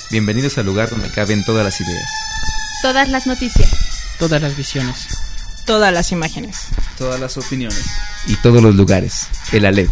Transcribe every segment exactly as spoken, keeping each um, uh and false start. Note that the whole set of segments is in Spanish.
Bienvenidos al lugar donde caben todas las ideas, todas las noticias, todas las visiones, todas las imágenes, todas las opiniones y todos los lugares. El Aleph.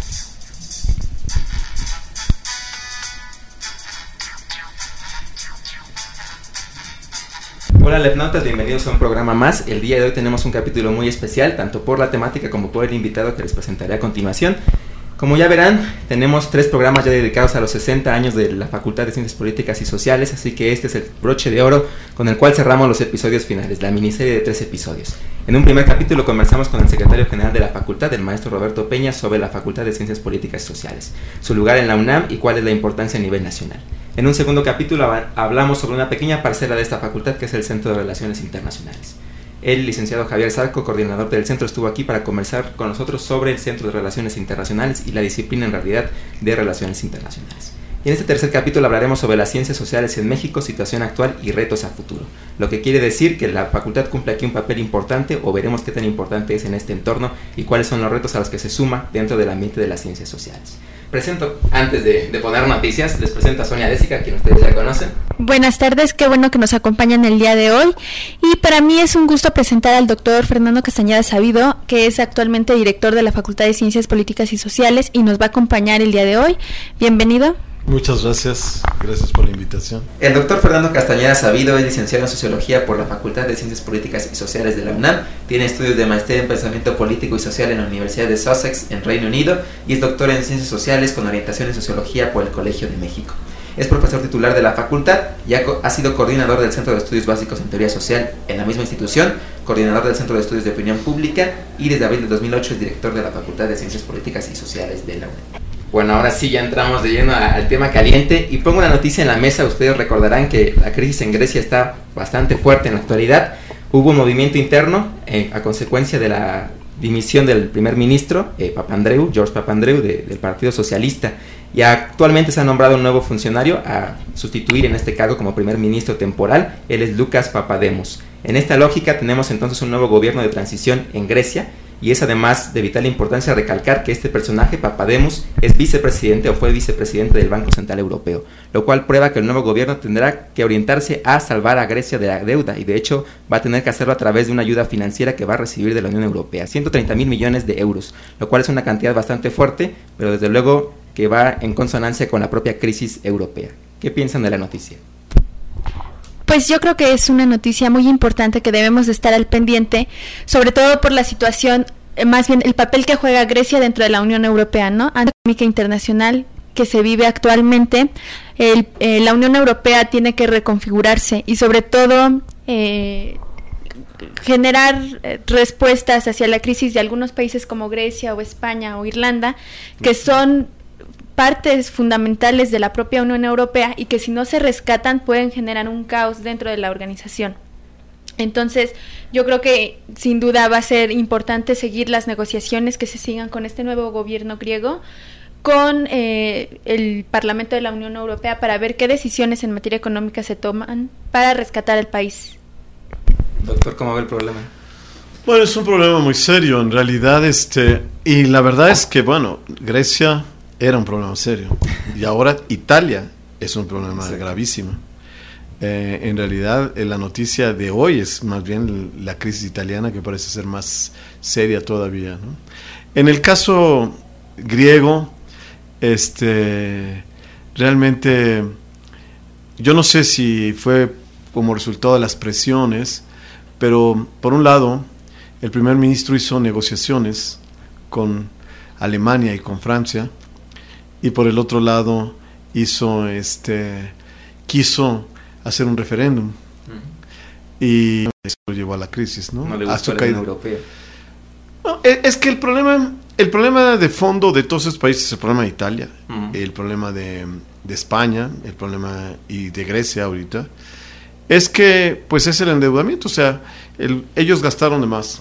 Hola Alephnautas, bienvenidos a un programa más. El día de hoy tenemos un capítulo muy especial, tanto por la temática como por el invitado que les presentaré a continuación. Como ya verán, tenemos tres programas ya dedicados a los sesenta años de la Facultad de Ciencias Políticas y Sociales, así que este es el broche de oro con el cual cerramos los episodios finales, la miniserie de tres episodios. En un primer capítulo conversamos con el secretario general de la facultad, el maestro Roberto Peña, sobre la Facultad de Ciencias Políticas y Sociales, su lugar en la UNAM y cuál es la importancia a nivel nacional. En un segundo capítulo hablamos sobre una pequeña parcela de esta facultad que es el Centro de Relaciones Internacionales. El licenciado Javier Zarco, coordinador del centro, estuvo aquí para conversar con nosotros sobre el Centro de Relaciones Internacionales y la disciplina en realidad de Relaciones Internacionales. Y en este tercer capítulo hablaremos sobre las ciencias sociales en México, situación actual y retos a futuro. Lo que quiere decir que la facultad cumple aquí un papel importante, o veremos qué tan importante es en este entorno y cuáles son los retos a los que se suma dentro del ambiente de las ciencias sociales. Presento, antes de, de poner noticias, les presento a Sonia Désica, quien ustedes ya conocen. Buenas tardes, qué bueno que nos acompañan el día de hoy. Y para mí es un gusto presentar al doctor Fernando Castañeda Sabido, que es actualmente director de la Facultad de Ciencias Políticas y Sociales y nos va a acompañar el día de hoy. Bienvenido. Muchas gracias, gracias por la invitación. El doctor Fernando Castañeda Sabido es licenciado en Sociología por la Facultad de Ciencias Políticas y Sociales de la UNAM, tiene estudios de maestría en Pensamiento Político y Social en la Universidad de Sussex, en Reino Unido, y es doctor en Ciencias Sociales con orientación en Sociología por el Colegio de México. Es profesor titular de la facultad y ha, ha sido coordinador del Centro de Estudios Básicos en Teoría Social en la misma institución, coordinador del Centro de Estudios de Opinión Pública y desde abril de dos mil ocho es director de la Facultad de Ciencias Políticas y Sociales de la UNAM. Bueno, ahora sí ya entramos de lleno a, al tema caliente y pongo una noticia en la mesa. Ustedes recordarán que la crisis en Grecia está bastante fuerte en la actualidad. Hubo un movimiento interno eh, a consecuencia de la dimisión del primer ministro eh, Papandreou, George Papandreou, de, del Partido Socialista, y actualmente se ha nombrado un nuevo funcionario a sustituir en este cargo como primer ministro temporal. Él es Lucas Papademos. En esta lógica tenemos entonces un nuevo gobierno de transición en Grecia, y es además de vital importancia recalcar que este personaje, Papademos, es vicepresidente o fue vicepresidente del Banco Central Europeo, lo cual prueba que el nuevo gobierno tendrá que orientarse a salvar a Grecia de la deuda, y de hecho va a tener que hacerlo a través de una ayuda financiera que va a recibir de la Unión Europea, ciento treinta mil millones de euros, lo cual es una cantidad bastante fuerte, pero desde luego que va en consonancia con la propia crisis europea. ¿Qué piensan de la noticia? Pues yo creo que es una noticia muy importante que debemos de estar al pendiente, sobre todo por la situación, eh, más bien el papel que juega Grecia dentro de la Unión Europea, ¿no? La económica internacional que se vive actualmente, el, eh, la Unión Europea tiene que reconfigurarse y sobre todo eh, generar eh, respuestas hacia la crisis de algunos países como Grecia o España o Irlanda, que son partes fundamentales de la propia Unión Europea y que si no se rescatan pueden generar un caos dentro de la organización. Entonces, yo creo que sin duda va a ser importante seguir las negociaciones que se sigan con este nuevo gobierno griego, con eh, el Parlamento de la Unión Europea, para ver qué decisiones en materia económica se toman para rescatar el país. Doctor, ¿cómo ve el problema? Bueno, es un problema muy serio, en realidad, este, y la verdad es que, bueno, Grecia era un problema serio, y ahora Italia es un problema sí. gravísimo. Eh, en realidad, eh, la noticia de hoy es más bien la crisis italiana, que parece ser más seria todavía, ¿no? En el caso griego, este, realmente, yo no sé si fue como resultado de las presiones, pero por un lado, el primer ministro hizo negociaciones con Alemania y con Francia, y por el otro lado hizo este quiso hacer un referéndum uh-huh. y eso lo llevó a la crisis, ¿no? No le gustó la Unión Europea. No, es que el problema el problema de fondo de todos esos países, el problema de Italia, uh-huh. el problema de, de España, el problema y de Grecia ahorita, es que pues es el endeudamiento, o sea, el, ellos gastaron de más,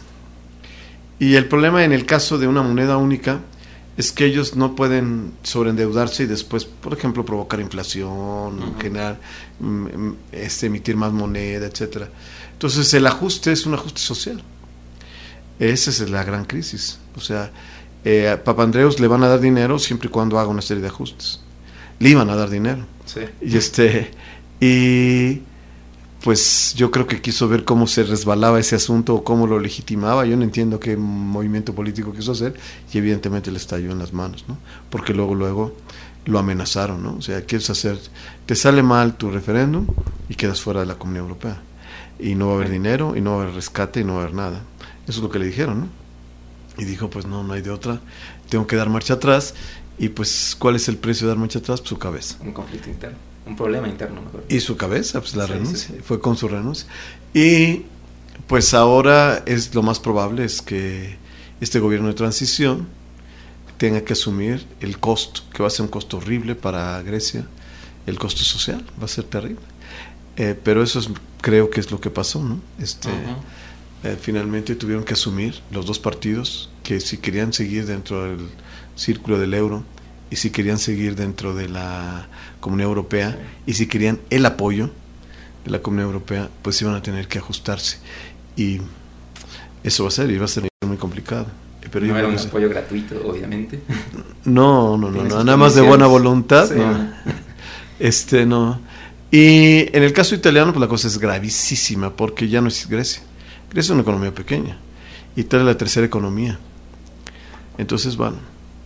y el problema en el caso de una moneda única es que ellos no pueden sobreendeudarse y después, por ejemplo, provocar inflación, uh-huh. generar, este, emitir más moneda, etcétera. Entonces, el ajuste es un ajuste social. Esa es la gran crisis. O sea, eh, a Papandreou le van a dar dinero siempre y cuando haga una serie de ajustes. Le iban a dar dinero. Sí. Y este y pues yo creo que quiso ver cómo se resbalaba ese asunto o cómo lo legitimaba. Yo no entiendo qué movimiento político quiso hacer y evidentemente le estalló en las manos, ¿no? Porque luego, luego lo amenazaron, ¿no? O sea, quieres hacer, te sale mal tu referéndum y quedas fuera de la Comunidad Europea. Y no va a haber dinero, y no va a haber rescate, y no va a haber nada. Eso es lo que le dijeron, ¿no? Y dijo, pues no, no hay de otra, tengo que dar marcha atrás. Y pues, ¿cuál es el precio de dar marcha atrás? Pues su cabeza. Un conflicto interno, un problema interno, mejor. Y su cabeza, pues la sí, renuncia, sí, sí. Fue con su renuncia. Y pues ahora es lo más probable es que este gobierno de transición tenga que asumir el costo, que va a ser un costo horrible para Grecia, el costo social, va a ser terrible. Eh, pero eso es, creo que es lo que pasó, ¿no? Este, uh-huh. eh, finalmente tuvieron que asumir los dos partidos que si querían seguir dentro del círculo del euro y si querían seguir dentro de la Comunidad Europea y si querían el apoyo de la Comunidad Europea, pues iban a tener que ajustarse y eso va a ser y va a ser muy complicado. Pero no era un sé. apoyo gratuito, obviamente. No, no, no, no nada más de buena voluntad, sí. no. Este, no. Y en el caso italiano, pues la cosa es gravísima porque ya no es Grecia. Grecia es una economía pequeña. Italia es la tercera economía. Entonces, bueno,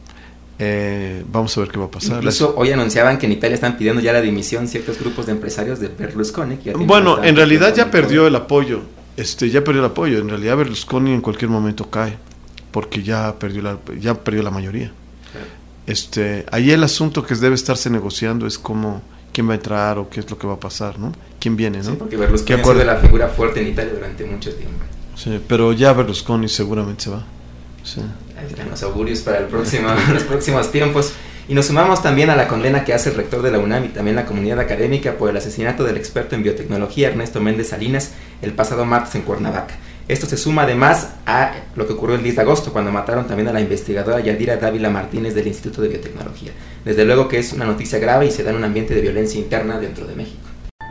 eh, vamos a ver qué va a pasar. Incluso Las... hoy anunciaban que en Italia están pidiendo ya la dimisión ciertos grupos de empresarios de Berlusconi. Que bueno, en realidad ya perdió el apoyo. Este, ya perdió el apoyo. En realidad Berlusconi en cualquier momento cae porque ya perdió la, ya perdió la mayoría. Claro. Este, ahí el asunto que debe estarse negociando es cómo, quién va a entrar o qué es lo que va a pasar, ¿no? ¿Quién viene, no? Sí, porque Berlusconi ha sido la figura fuerte en Italia durante mucho tiempo. Sí, pero ya Berlusconi seguramente se va. Sí. Ahí están los augurios para el próximo, los próximos tiempos. Y nos sumamos también a la condena que hace el rector de la UNAM y también la comunidad académica por el asesinato del experto en biotecnología Ernesto Méndez Salinas el pasado martes en Cuernavaca. Esto se suma además a lo que ocurrió el diez de agosto, cuando mataron también a la investigadora Yadira Dávila Martínez del Instituto de Biotecnología. Desde luego que es una noticia grave y se da en un ambiente de violencia interna dentro de México.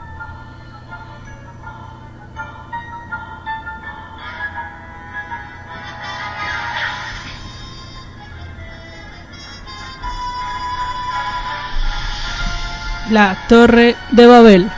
La Torre de Babel.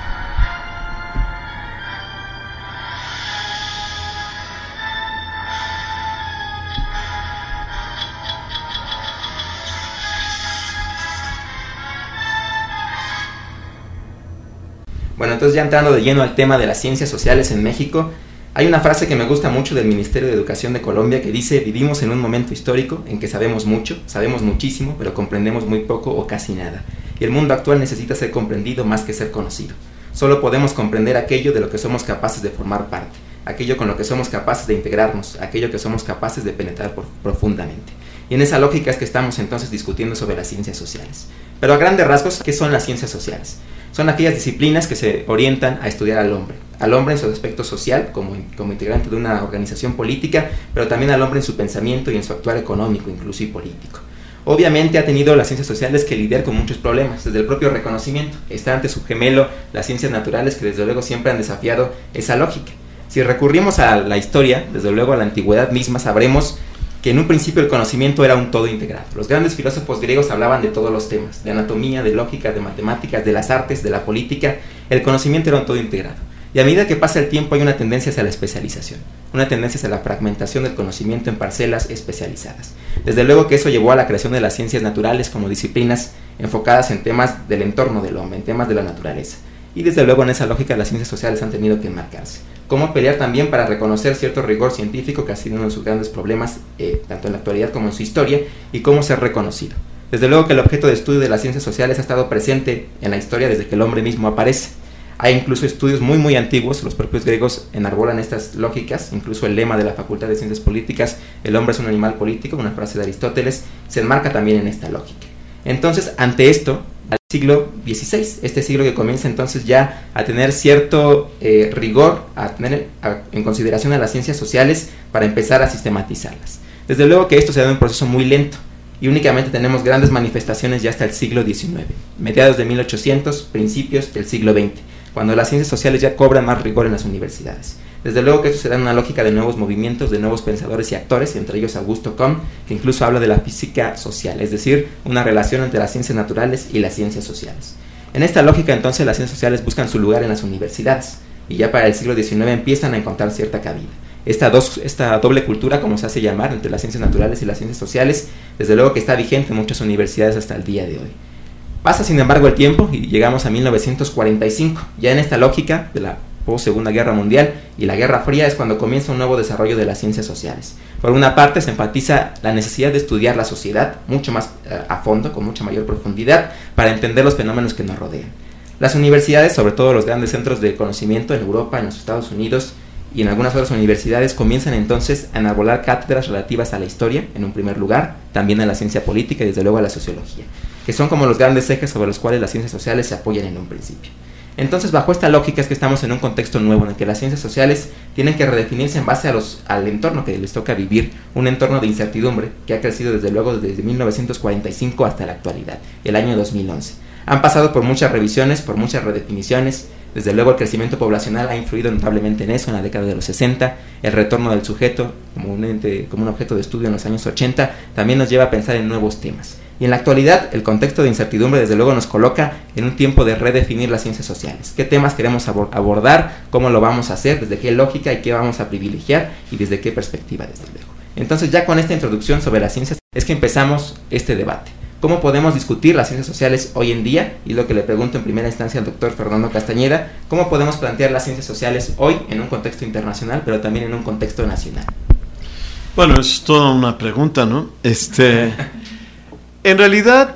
Bueno, entonces ya entrando de lleno al tema de las ciencias sociales en México, hay una frase que me gusta mucho del Ministerio de Educación de Colombia que dice: vivimos en un momento histórico en que sabemos mucho, sabemos muchísimo, pero comprendemos muy poco o casi nada. Y el mundo actual necesita ser comprendido más que ser conocido. Solo podemos comprender aquello de lo que somos capaces de formar parte, aquello con lo que somos capaces de integrarnos, aquello que somos capaces de penetrar por, profundamente. Y en esa lógica es que estamos entonces discutiendo sobre las ciencias sociales. Pero a grandes rasgos, ¿qué son las ciencias sociales? Son aquellas disciplinas que se orientan a estudiar al hombre, al hombre en su aspecto social, como, como integrante de una organización política, pero también al hombre en su pensamiento y en su actuar económico, incluso y político. Obviamente ha tenido las ciencias sociales que lidiar con muchos problemas, desde el propio reconocimiento. Está ante su gemelo las ciencias naturales, que desde luego siempre han desafiado esa lógica. Si recurrimos a la historia, desde luego a la antigüedad misma, sabremos que en un principio el conocimiento era un todo integrado. Los grandes filósofos griegos hablaban de todos los temas, de anatomía, de lógica, de matemáticas, de las artes, de la política. El conocimiento era un todo integrado. Y a medida que pasa el tiempo hay una tendencia hacia la especialización, una tendencia hacia la fragmentación del conocimiento en parcelas especializadas. Desde luego que eso llevó a la creación de las ciencias naturales como disciplinas enfocadas en temas del entorno del hombre, en temas de la naturaleza. Y desde luego en esa lógica las ciencias sociales han tenido que enmarcarse. Cómo pelear también para reconocer cierto rigor científico, que ha sido uno de sus grandes problemas, eh, tanto en la actualidad como en su historia, y cómo ser reconocido. Desde luego que el objeto de estudio de las ciencias sociales ha estado presente en la historia desde que el hombre mismo aparece. Hay incluso estudios muy muy antiguos, los propios griegos enarbolan estas lógicas, incluso el lema de la Facultad de Ciencias Políticas, el hombre es un animal político, una frase de Aristóteles, se enmarca también en esta lógica. Entonces, ante esto, al siglo dieciséis, este siglo que comienza entonces ya a tener cierto eh, rigor, a tener a, en consideración a las ciencias sociales para empezar a sistematizarlas. Desde luego que esto se da en un proceso muy lento, y únicamente tenemos grandes manifestaciones ya hasta el siglo diecinueve, mediados de mil ochocientos, principios del siglo veinte, cuando las ciencias sociales ya cobran más rigor en las universidades. Desde luego que esto se da en una lógica de nuevos movimientos, de nuevos pensadores y actores, entre ellos Augusto Comte, que incluso habla de la física social, es decir, una relación entre las ciencias naturales y las ciencias sociales. En esta lógica, entonces, las ciencias sociales buscan su lugar en las universidades, y ya para el siglo diecinueve empiezan a encontrar cierta cabida. Esta, dos, esta doble cultura, como se hace llamar, entre las ciencias naturales y las ciencias sociales, desde luego que está vigente en muchas universidades hasta el día de hoy. Pasa, sin embargo, el tiempo y llegamos a mil novecientos cuarenta y cinco. Ya en esta lógica de la post-Segunda Guerra Mundial y la Guerra Fría es cuando comienza un nuevo desarrollo de las ciencias sociales. Por una parte, se enfatiza la necesidad de estudiar la sociedad mucho más uh, a fondo, con mucha mayor profundidad, para entender los fenómenos que nos rodean. Las universidades, sobre todo los grandes centros de conocimiento en Europa, en los Estados Unidos y en algunas otras universidades, comienzan entonces a enarbolar cátedras relativas a la historia, en un primer lugar, también a la ciencia política y desde luego a la sociología, que son como los grandes ejes sobre los cuales las ciencias sociales se apoyan en un principio. Entonces, bajo esta lógica es que estamos en un contexto nuevo en el que las ciencias sociales tienen que redefinirse en base a los, al entorno que les toca vivir, un entorno de incertidumbre que ha crecido desde luego desde mil novecientos cuarenta y cinco hasta la actualidad, el año dos mil once. Han pasado por muchas revisiones, por muchas redefiniciones. Desde luego el crecimiento poblacional ha influido notablemente en eso en la década de los sesenta, el retorno del sujeto como un, ente, como un objeto de estudio en los años ochenta también nos lleva a pensar en nuevos temas. Y en la actualidad el contexto de incertidumbre desde luego nos coloca en un tiempo de redefinir las ciencias sociales. ¿Qué temas queremos abordar? ¿Cómo lo vamos a hacer? ¿Desde qué lógica y qué vamos a privilegiar? ¿Y desde qué perspectiva, desde luego? Entonces, ya con esta introducción sobre las ciencias es que empezamos este debate. ¿Cómo podemos discutir las ciencias sociales hoy en día? Y lo que le pregunto en primera instancia al doctor Fernando Castañeda, ¿cómo podemos plantear las ciencias sociales hoy en un contexto internacional, pero también en un contexto nacional? Bueno, es toda una pregunta, ¿no? Este, en realidad,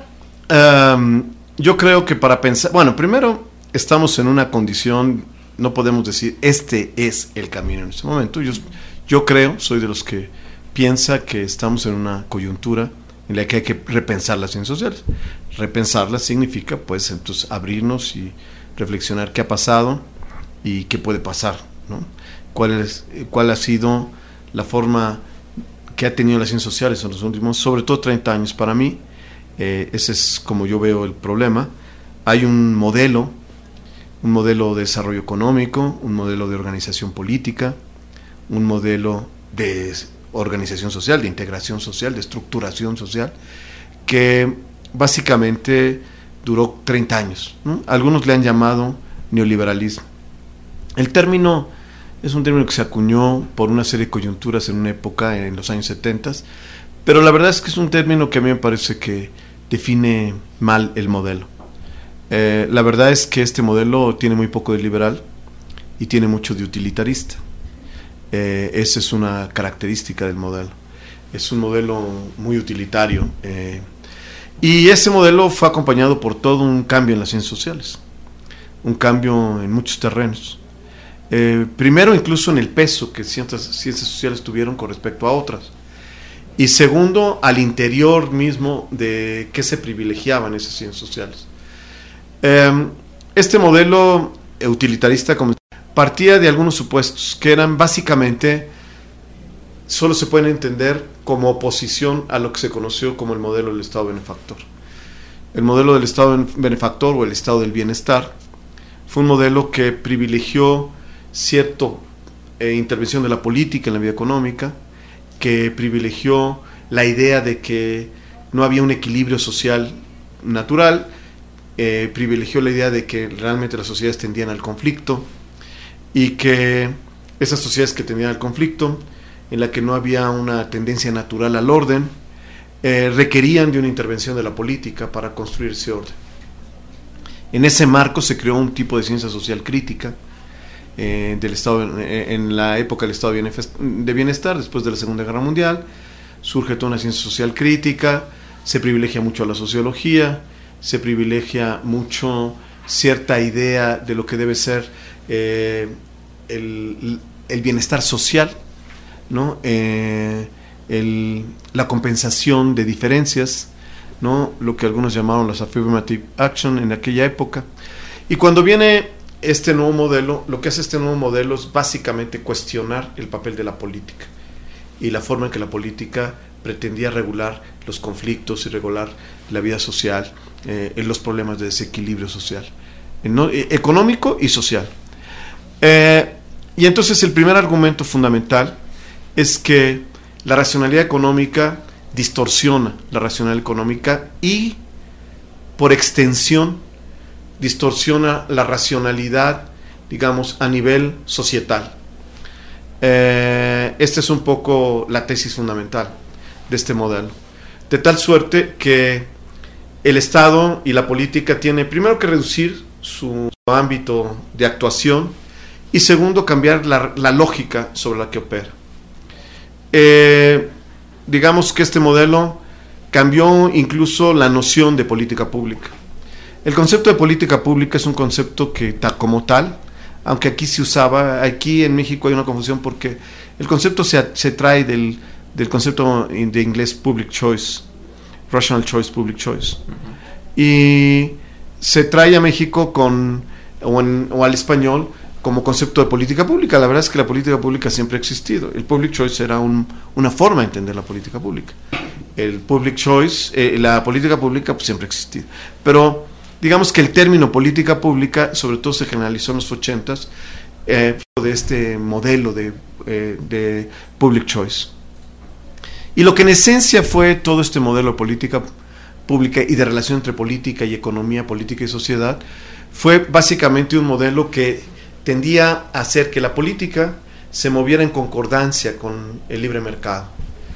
um, yo creo que para pensar, bueno, primero estamos en una condición, no podemos decir, este es el camino en este momento. Yo, yo creo, soy de los que piensa que estamos en una coyuntura en la que hay que repensar las ciencias sociales. Repensarlas significa, pues, entonces abrirnos y reflexionar qué ha pasado y qué puede pasar, ¿no? ¿Cuál es, cuál ha sido la forma que ha tenido las ciencias sociales en los últimos, sobre todo treinta años? Para mí, eh, ese es como yo veo el problema. Hay un modelo, un modelo de desarrollo económico, un modelo de organización política, un modelo de organización social, de integración social, de estructuración social, que básicamente duró treinta años, ¿no? Algunos le han llamado neoliberalismo. El término es un término que se acuñó por una serie de coyunturas en una época, en los años setenta, pero la verdad es que es un término que a mí me parece que define mal el modelo. Eh, la verdad es que este modelo tiene muy poco de liberal y tiene mucho de utilitarista. Eh, esa es una característica del modelo. Es un modelo muy utilitario. Eh, y ese modelo fue acompañado por todo un cambio en las ciencias sociales. Un cambio en muchos terrenos. Eh, primero, incluso en el peso que ciertas ciencias sociales tuvieron con respecto a otras. Y segundo, al interior mismo de qué se privilegiaban esas ciencias sociales. Eh, este modelo utilitarista, como partía de algunos supuestos que eran básicamente, solo se pueden entender como oposición a lo que se conoció como el modelo del Estado benefactor. El modelo del Estado benefactor o el Estado del bienestar fue un modelo que privilegió cierta eh, intervención de la política en la vida económica, que privilegió la idea de que no había un equilibrio social natural, eh, privilegió la idea de que realmente las sociedades tendían al conflicto, y que esas sociedades que tendían al conflicto, en la que no había una tendencia natural al orden, eh, requerían de una intervención de la política para construir ese orden. En ese marco se creó un tipo de ciencia social crítica eh, del estado, eh, en la época del estado de bienestar, después de la Segunda Guerra Mundial, surge toda una ciencia social crítica, se privilegia mucho a la sociología, se privilegia mucho cierta idea de lo que debe ser eh, el, el bienestar social, ¿no? Eh, el, la compensación de diferencias, ¿no? Lo que algunos llamaron las affirmative action en aquella época. Y cuando viene este nuevo modelo, lo que hace este nuevo modelo es básicamente cuestionar el papel de la política y la forma en que la política pretendía regular los conflictos y regular la vida social, eh, en los problemas de desequilibrio social, eh, no, eh, económico y social. Eh, y entonces el primer argumento fundamental es que la racionalidad económica distorsiona la racionalidad económica y, por extensión, distorsiona la racionalidad, digamos, a nivel societal. Eh, esta es un poco la tesis fundamental de este modelo. De tal suerte que el Estado y la política tienen primero que reducir su ámbito de actuación y segundo cambiar la, la lógica sobre la que opera. Eh, digamos que este modelo cambió incluso la noción de política pública. El concepto de política pública es un concepto que ta, como tal, aunque aquí se usaba, aquí en México hay una confusión porque el concepto se, se trae del, del concepto de inglés public choice, rational choice, public choice. Uh-huh. Y se trae a México con, o, en, o al español como concepto de política pública. La verdad es que la política pública siempre ha existido. El public choice era un, una forma de entender la política pública. El public choice, eh, la política pública pues, siempre ha existido. Pero digamos que el término política pública, sobre todo se generalizó en los ochentas, eh, de este modelo de, eh, de public choice. Y lo que en esencia fue todo este modelo de política pública y de relación entre política y economía, política y sociedad, fue básicamente un modelo que tendía a hacer que la política se moviera en concordancia con el libre mercado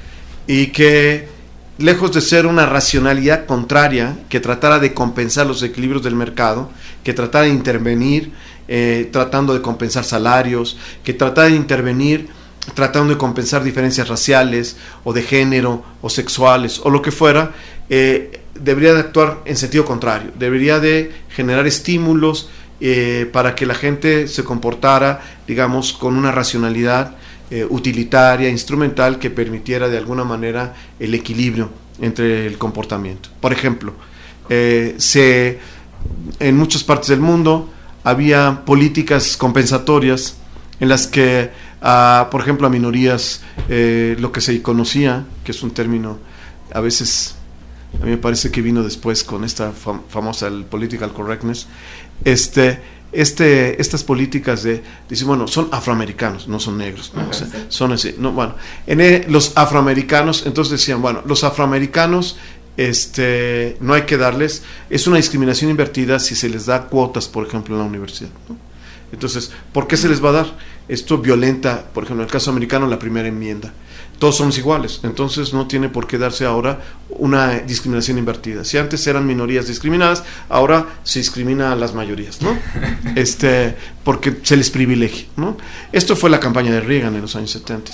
y que, lejos de ser una racionalidad contraria que tratara de compensar los equilibrios del mercado, que tratara de intervenir eh, tratando de compensar salarios, que tratara de intervenir tratando de compensar diferencias raciales o de género o sexuales o lo que fuera, eh, debería de actuar en sentido contrario, debería de generar estímulos eh, para que la gente se comportara, digamos, con una racionalidad Eh, utilitaria, instrumental, que permitiera de alguna manera el equilibrio entre el comportamiento. Por ejemplo, eh, se, en muchas partes del mundo había políticas compensatorias en las que, a, por ejemplo, a minorías, eh, lo que se conocía, que es un término, a veces, a mí me parece que vino después con esta fam- famosa el political correctness, este... Este, estas políticas de decir, bueno, son afroamericanos, no son negros, ¿no? O sea, son así, no, bueno, en el, los afroamericanos, entonces decían, bueno, los afroamericanos, este, no hay que darles, es una discriminación invertida si se les da cuotas, por ejemplo, en la universidad, ¿no? Entonces, ¿por qué se les va a dar? Esto violenta, por ejemplo, en el caso americano, la primera enmienda. Todos somos iguales, entonces no tiene por qué darse ahora una discriminación invertida. Si antes eran minorías discriminadas, ahora se discrimina a las mayorías, ¿no? Este, porque se les privilegia, ¿no? Esto fue la campaña de Reagan en los años setenta.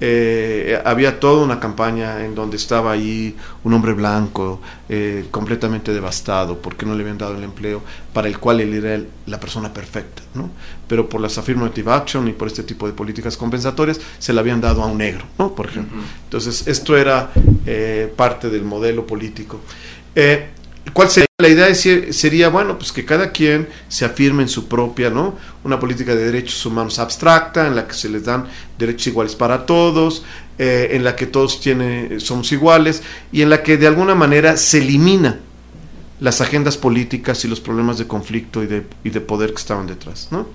Eh, había toda una campaña en donde estaba ahí un hombre blanco eh, completamente devastado porque no le habían dado el empleo para el cual él era el, la persona perfecta, ¿no? Pero por las affirmative action y por este tipo de políticas compensatorias se le habían dado a un negro, ¿no? Por ejemplo. Uh-huh. Entonces esto era eh, parte del modelo político. Eh, ¿Cuál sería? La idea es, sería, bueno, pues que cada quien se afirme en su propia, ¿no? Una política de derechos humanos abstracta, en la que se les dan derechos iguales para todos, eh, en la que todos tienen, somos iguales, y en la que de alguna manera se elimina las agendas políticas y los problemas de conflicto y de, y de poder que estaban detrás, ¿no?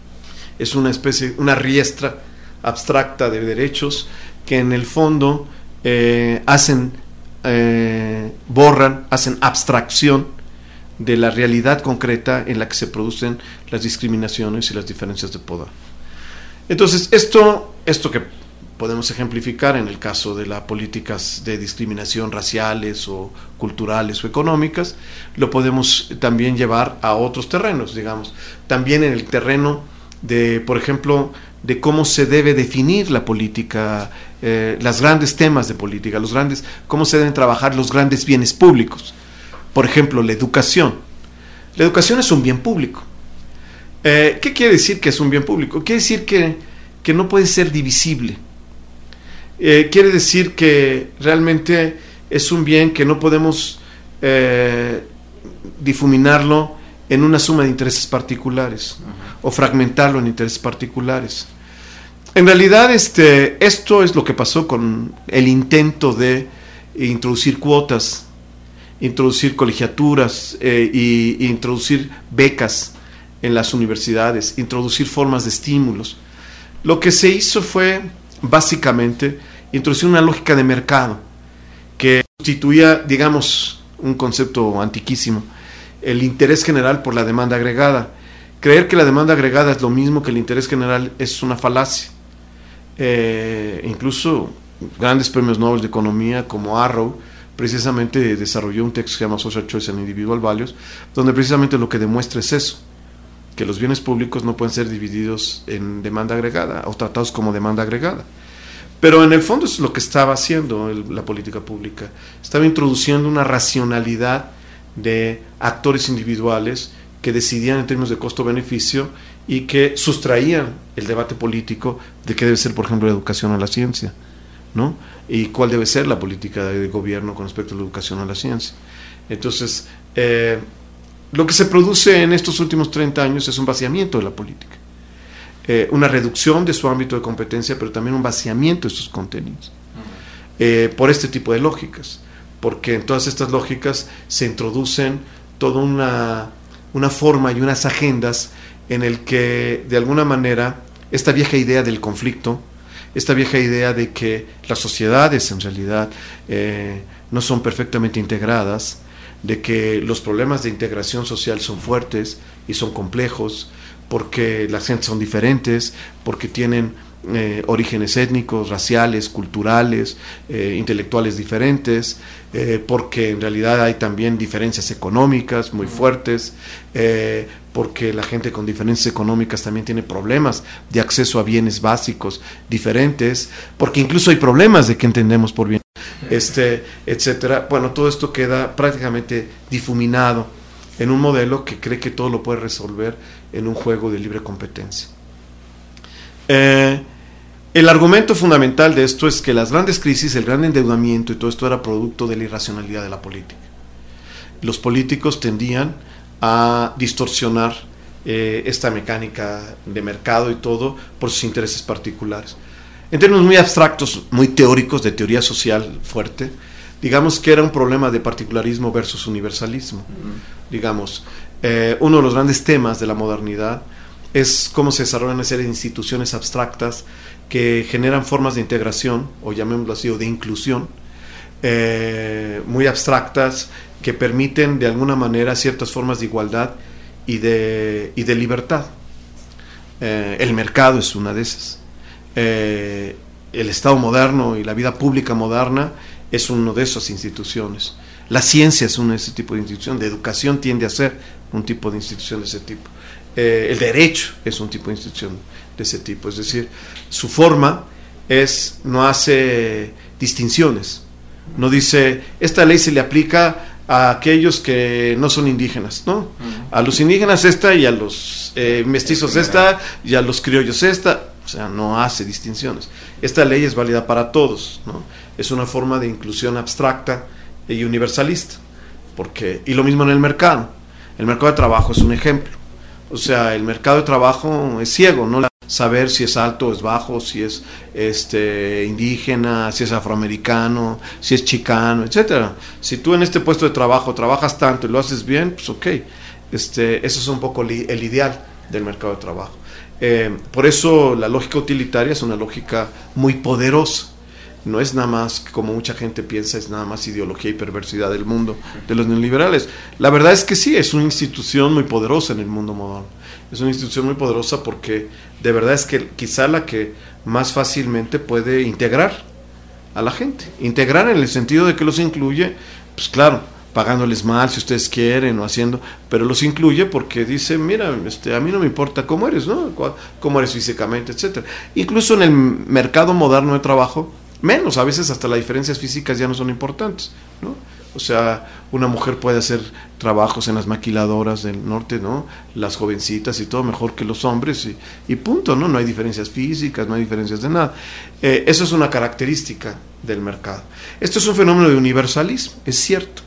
Es una especie, una riestra abstracta de derechos que en el fondo eh, hacen Eh, borran, hacen abstracción de la realidad concreta en la que se producen las discriminaciones y las diferencias de poder. Entonces, esto, esto que podemos ejemplificar en el caso de las políticas de discriminación raciales o culturales o económicas, lo podemos también llevar a otros terrenos, digamos, también en el terreno de, por ejemplo, de cómo se debe definir la política, eh, los grandes temas de política, los grandes, cómo se deben trabajar los grandes bienes públicos. Por ejemplo, la educación. La educación es un bien público. Eh, ¿Qué quiere decir que es un bien público? Quiere decir que, que no puede ser divisible. Eh, quiere decir que realmente es un bien que no podemos eh, difuminarlo en una suma de intereses particulares, uh-huh, o fragmentarlo en intereses particulares. En realidad, este, esto es lo que pasó con el intento de introducir cuotas, introducir colegiaturas eh, y, y introducir becas en las universidades, introducir formas de estímulos. Lo que se hizo fue, básicamente, introducir una lógica de mercado que sustituía, digamos, un concepto antiquísimo, el interés general por la demanda agregada. Creer que la demanda agregada es lo mismo que el interés general es una falacia. Eh, incluso grandes premios Nobel de Economía como Arrow precisamente desarrolló un texto que se llama Social Choice and Individual Values, donde precisamente lo que demuestra es eso, que los bienes públicos no pueden ser divididos en demanda agregada o tratados como demanda agregada. Pero en el fondo es lo que estaba haciendo el, la política pública. Estaba introduciendo una racionalidad de actores individuales que decidían en términos de costo-beneficio y que sustraían el debate político de qué debe ser, por ejemplo, la educación a la ciencia, ¿no? Y cuál debe ser la política de gobierno con respecto a la educación a la ciencia. Entonces, eh, lo que se produce en estos últimos treinta años es un vaciamiento de la política. Eh, una reducción de su ámbito de competencia, pero también un vaciamiento de sus contenidos, eh, por este tipo de lógicas, porque en todas estas lógicas se introducen toda una, una forma y unas agendas en el que, de alguna manera, esta vieja idea del conflicto, esta vieja idea de que las sociedades en realidad eh, no son perfectamente integradas, de que los problemas de integración social son fuertes y son complejos, porque las gentes son diferentes, porque tienen eh, orígenes étnicos, raciales, culturales, eh, intelectuales diferentes, eh, porque en realidad hay también diferencias económicas muy fuertes, eh, porque la gente con diferencias económicas también tiene problemas de acceso a bienes básicos diferentes, porque incluso hay problemas de qué entendemos por bien, este, etcétera. Bueno, todo esto queda prácticamente difuminado en un modelo que cree que todo lo puede resolver en un juego de libre competencia. Eh, el argumento fundamental de esto es que las grandes crisis, el gran endeudamiento y todo esto era producto de la irracionalidad de la política. Los políticos tendían a distorsionar eh, esta mecánica de mercado y todo por sus intereses particulares. En términos muy abstractos, muy teóricos, de teoría social fuerte, digamos que era un problema de particularismo versus universalismo. Uh-huh. Digamos, eh, uno de los grandes temas de la modernidad es cómo se desarrollan una serie de instituciones abstractas que generan formas de integración, o llamémoslo así, o de inclusión, eh, muy abstractas, que permiten de alguna manera ciertas formas de igualdad y de, y de libertad. Eh, el mercado es una de esas. Eh, el Estado moderno y la vida pública moderna es uno de esas instituciones. La ciencia es uno de ese tipo de institución. La educación tiende a ser un tipo de institución de ese tipo. Eh, el derecho es un tipo de institución de ese tipo. Es decir, su forma es, no hace distinciones. No dice, esta ley se le aplica a aquellos que no son indígenas, ¿no? Uh-huh. A los indígenas esta, y a los eh, mestizos esta, y a los criollos esta. O sea, no hace distinciones. Esta ley es válida para todos, ¿no? Es una forma de inclusión abstracta y universalista. Porque, y lo mismo en el mercado. El mercado de trabajo es un ejemplo. O sea, el mercado de trabajo es ciego, ¿no? Saber si es alto o es bajo, si es este indígena, si es afroamericano, si es chicano, etcétera. Si tú en este puesto de trabajo trabajas tanto y lo haces bien, pues ok. Este, eso es un poco li- el ideal del mercado de trabajo. Eh, por eso la lógica utilitaria es una lógica muy poderosa. No es nada más, como mucha gente piensa, es nada más ideología y perversidad del mundo de los neoliberales. La verdad es que sí, es una institución muy poderosa en el mundo moderno. Es una institución muy poderosa porque de verdad es que quizá la que más fácilmente puede integrar a la gente. Integrar en el sentido de que los incluye, pues claro, pagándoles mal si ustedes quieren o haciendo, pero los incluye porque dice, mira, este, a mí no me importa cómo eres, ¿no? Cómo eres físicamente, etcétera. Incluso en el mercado moderno de trabajo, menos, a veces hasta las diferencias físicas ya no son importantes, ¿no? O sea, una mujer puede hacer trabajos en las maquiladoras del norte, ¿no? Las jovencitas y todo mejor que los hombres y, y punto, ¿no? No hay diferencias físicas, no hay diferencias de nada. Eh, eso es una característica del mercado. Esto es un fenómeno de universalismo, es cierto.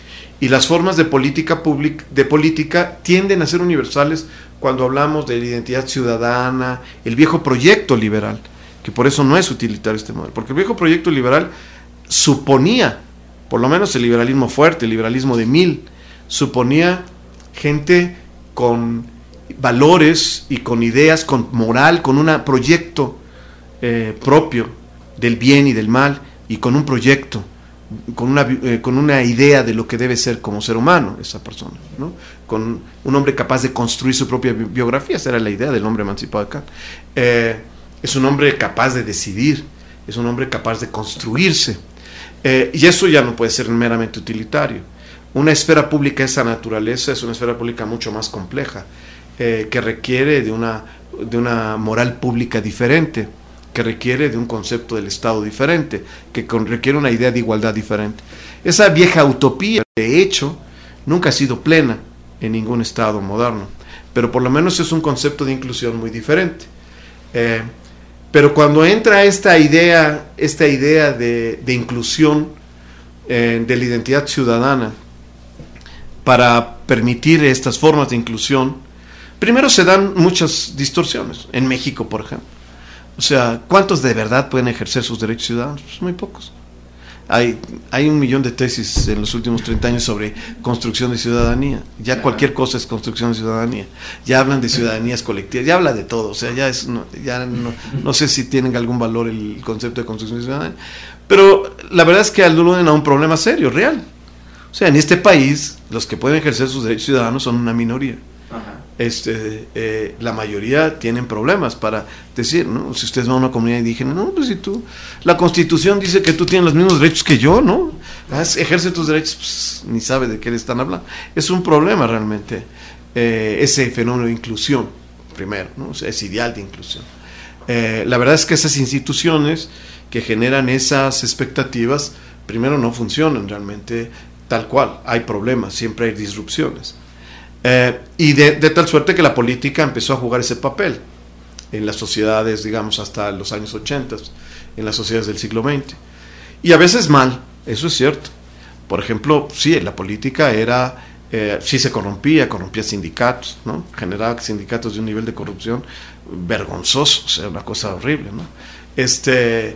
Y las formas de política pública, de política tienden a ser universales cuando hablamos de la identidad ciudadana, el viejo proyecto liberal, que por eso no es utilitario este modelo, porque el viejo proyecto liberal suponía, por lo menos el liberalismo fuerte, el liberalismo de Mill, suponía gente con valores y con ideas, con moral, con un proyecto eh, propio del bien y del mal, y con un proyecto con una, eh, con una idea de lo que debe ser como ser humano esa persona, ¿no? Con un hombre capaz de construir su propia bi biografía. Esa era la idea del hombre emancipado de Kant. Eh, es un hombre capaz de decidir, es un hombre capaz de construirse, eh, y eso ya no puede ser meramente utilitario. Una esfera pública de esa naturaleza es una esfera pública mucho más compleja, eh, que requiere de una, de una moral pública diferente, que requiere de un concepto del Estado diferente, que con, requiere una idea de igualdad diferente. Esa vieja utopía, de hecho, nunca ha sido plena en ningún Estado moderno, pero por lo menos es un concepto de inclusión muy diferente. Eh, pero cuando entra esta idea, esta idea de, de inclusión, eh, de la identidad ciudadana, para permitir estas formas de inclusión, primero se dan muchas distorsiones. En México, por ejemplo, o sea, ¿cuántos de verdad pueden ejercer sus derechos ciudadanos? Pues muy pocos. Hay, hay un millón de tesis en los últimos treinta años sobre construcción de ciudadanía. Ya cualquier cosa es construcción de ciudadanía. Ya hablan de ciudadanías colectivas, ya habla de todo. O sea, ya, es, no, ya no, no sé si tienen algún valor el concepto de construcción de ciudadanía. Pero la verdad es que aluden a un problema serio, real. O sea, en este país, los que pueden ejercer sus derechos ciudadanos son una minoría. Ajá. Este, eh, la mayoría tienen problemas para decir, ¿no? Si ustedes van a una comunidad indígena, no, pues si tú, la Constitución dice que tú tienes los mismos derechos que yo, ¿no? Haz, ejerce tus derechos, pues, ni sabe de qué le están hablando. Es un problema realmente, eh, ese fenómeno de inclusión, primero, ¿no? O sea, es ideal de inclusión. Eh, la verdad es que esas instituciones que generan esas expectativas, primero no funcionan realmente tal cual, hay problemas, siempre hay disrupciones. Eh, y de, de tal suerte que la política empezó a jugar ese papel en las sociedades, digamos, hasta los años ochenta, en las sociedades del siglo veinte. Y a veces mal, eso es cierto. Por ejemplo, sí, la política era, eh, sí se corrompía, corrompía sindicatos, ¿no? Generaba sindicatos de un nivel de corrupción vergonzoso, o sea, una cosa horrible, ¿no? Este,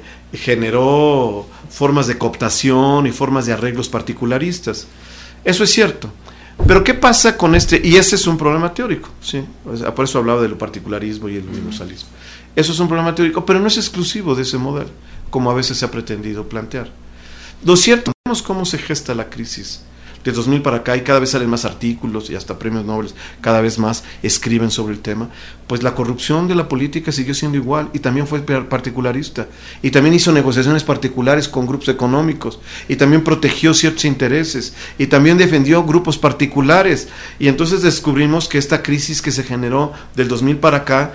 generó formas de cooptación y formas de arreglos particularistas. Eso es cierto. Pero ¿qué pasa con este? Y ese es un problema teórico, ¿sí? Por eso hablaba del particularismo y el universalismo. Eso es un problema teórico, pero no es exclusivo de ese modelo, como a veces se ha pretendido plantear. Lo cierto, vemos cómo se gesta la crisis de dos mil para acá, y cada vez salen más artículos y hasta premios Nobel, cada vez más escriben sobre el tema. Pues la corrupción de la política siguió siendo igual, y también fue particularista, y también hizo negociaciones particulares con grupos económicos, y también protegió ciertos intereses, y también defendió grupos particulares. Y entonces descubrimos que esta crisis que se generó del dos mil para acá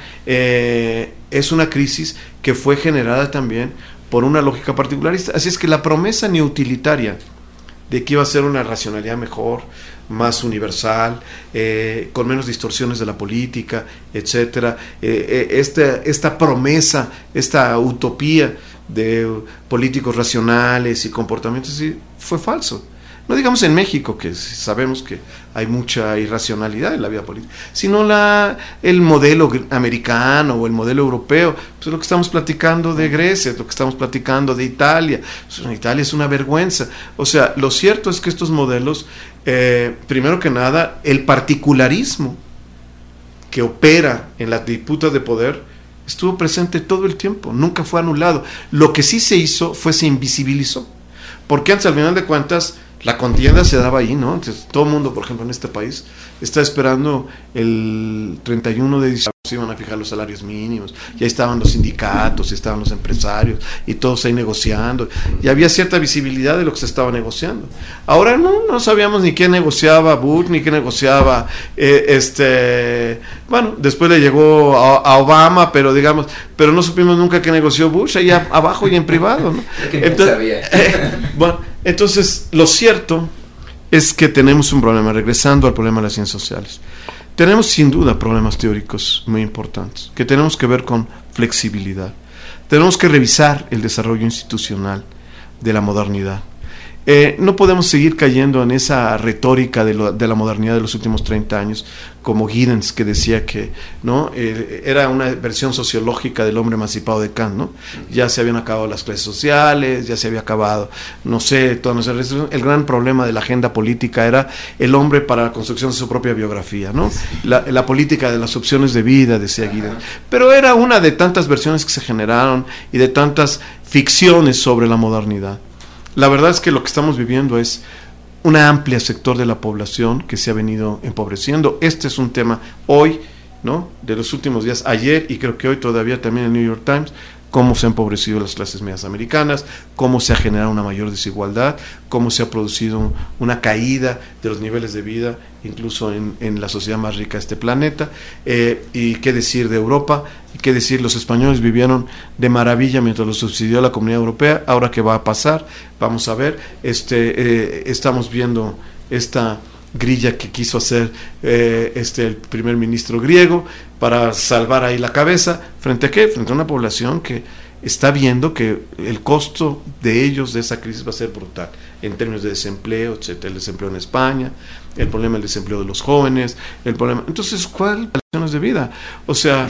eh, es una crisis que fue generada también por una lógica particularista. Así es que la promesa neutilitaria de que iba a ser una racionalidad mejor, más universal, eh, con menos distorsiones de la política, etcétera, eh, eh, esta, esta promesa, esta utopía de políticos racionales y comportamientos así, fue falso. No digamos en México, que sabemos que hay mucha irracionalidad en la vida política, sino la, el modelo americano o el modelo europeo. Pues lo que estamos platicando de Grecia, lo que estamos platicando de Italia. Pues en Italia es una vergüenza. O sea, lo cierto es que estos modelos, eh, primero que nada, el particularismo que opera en las disputas de poder estuvo presente todo el tiempo, nunca fue anulado. Lo que sí se hizo fue se invisibilizó, porque antes, al final de cuentas, la contienda se daba ahí, ¿no? Entonces, todo el mundo, por ejemplo, en este país, está esperando el treinta y uno de diciembre, se iban a fijar los salarios mínimos, y ahí estaban los sindicatos, y estaban los empresarios, y todos ahí negociando, y había cierta visibilidad de lo que se estaba negociando. Ahora no, no sabíamos ni qué negociaba Bush, ni qué negociaba, eh, este, bueno, después le llegó a, a Obama, pero digamos, pero no supimos nunca qué negoció Bush, ahí a, abajo y en privado, ¿no? Entonces, eh, bueno, entonces, lo cierto es que tenemos un problema, regresando al problema de las ciencias sociales. Tenemos sin duda problemas teóricos muy importantes, que tenemos que ver con flexibilidad. Tenemos que revisar el desarrollo institucional de la modernidad. Eh, no podemos seguir cayendo en esa retórica de, lo, de la modernidad de los últimos treinta años, como Giddens, que decía que no eh, era una versión sociológica del hombre emancipado de Kant, ¿no? Ya se habían acabado las clases sociales, ya se había acabado, no sé, todas nuestras restricciones. El gran problema de la agenda política era el hombre para la construcción de su propia biografía, ¿no? La, la política de las opciones de vida, decía Giddens. Pero era una de tantas versiones que se generaron y de tantas ficciones sobre la modernidad. la verdad es que lo que estamos viviendo es un amplio sector de la población que se ha venido empobreciendo. Este es un tema hoy, ¿no?, de los últimos días, ayer y creo que hoy todavía también en el New York Times, cómo se han empobrecido las clases medias americanas, cómo se ha generado una mayor desigualdad, cómo se ha producido una caída de los niveles de vida, incluso en, en la sociedad más rica de este planeta, eh, y qué decir de Europa, y qué decir, los españoles vivieron de maravilla mientras los subsidió la Comunidad Europea. Ahora qué va a pasar, vamos a ver. este eh, estamos viendo esta grilla que quiso hacer eh, este el primer ministro griego para salvar ahí la cabeza, ¿frente a qué? Frente a una población que está viendo que el costo de ellos, de esa crisis, va a ser brutal, en términos de desempleo, etcétera, el desempleo en España, el problema del desempleo de los jóvenes, el problema, entonces, ¿cuál relaciones de vida? O sea,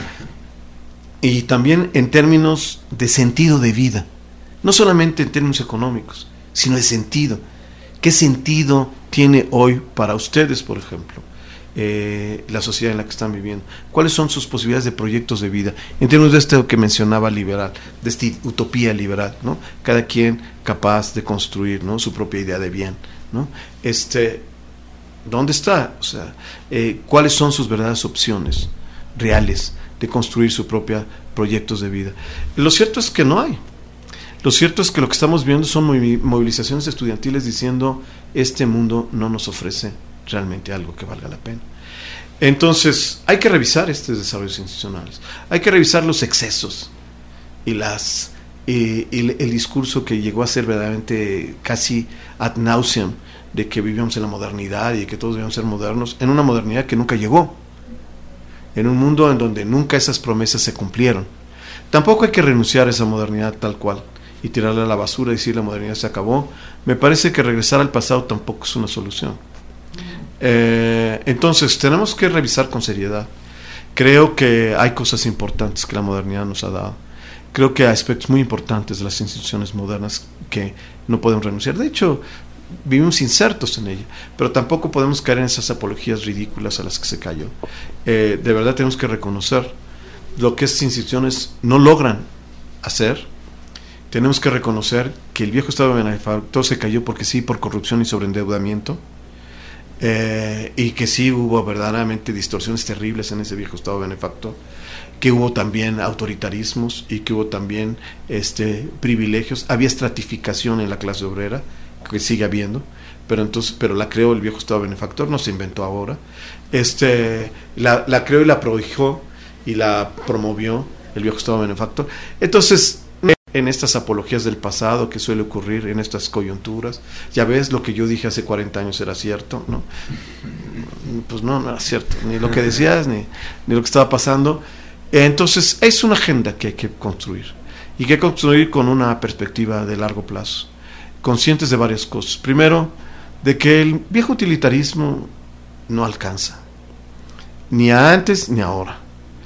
y también en términos de sentido de vida, no solamente en términos económicos, sino de sentido. ¿Qué sentido tiene hoy para ustedes, por ejemplo, eh, la sociedad en la que están viviendo? ¿Cuáles son sus posibilidades de proyectos de vida? En términos de esto que mencionaba liberal, de esta utopía liberal, ¿no? Cada quien capaz de construir, ¿no?, su propia idea de bien, ¿no? Este, ¿dónde está? O sea, eh, ¿cuáles son sus verdaderas opciones reales de construir su propia proyectos de vida? Lo cierto es que no hay. Lo cierto es que lo que estamos viendo son movilizaciones estudiantiles diciendo: este mundo no nos ofrece realmente algo que valga la pena. Entonces hay que revisar estos desarrollos institucionales, hay que revisar los excesos y las y, y el discurso que llegó a ser verdaderamente casi ad nauseam de que vivíamos en la modernidad y de que todos debíamos ser modernos, en una modernidad que nunca llegó, en un mundo en donde nunca esas promesas se cumplieron. Tampoco hay que renunciar a esa modernidad tal cual y tirarla a la basura y decir la modernidad se acabó. Me parece que regresar al pasado tampoco es una solución. Eh, entonces tenemos que revisar con seriedad. Creo que hay cosas importantes que la modernidad nos ha dado. Creo que hay aspectos muy importantes de las instituciones modernas que no podemos renunciar. De hecho, vivimos insertos en ella, pero tampoco podemos caer en esas apologías ridículas a las que se cayó. Eh, de verdad tenemos que reconocer lo que estas instituciones no logran hacer. Tenemos que reconocer que el viejo Estado de benefactor se cayó porque sí, por corrupción y sobreendeudamiento, eh, y que sí hubo verdaderamente distorsiones terribles en ese viejo Estado de benefactor, que hubo también autoritarismos y que hubo también este, privilegios, había estratificación en la clase obrera, que sigue habiendo, pero entonces, pero la creó el viejo Estado benefactor, no se inventó ahora. Este, la, la creó y la prohibió y la promovió el viejo Estado benefactor. Entonces, en estas apologías del pasado que suele ocurrir en estas coyunturas, ya ves, lo que yo dije hace cuarenta años era cierto, ¿no? Pues no, no era cierto, ni lo que decías, ni, ni lo que estaba pasando. Entonces, es una agenda que hay que construir, y que hay que construir con una perspectiva de largo plazo, conscientes de varias cosas. Primero, de que el viejo utilitarismo no alcanza, ni antes ni ahora.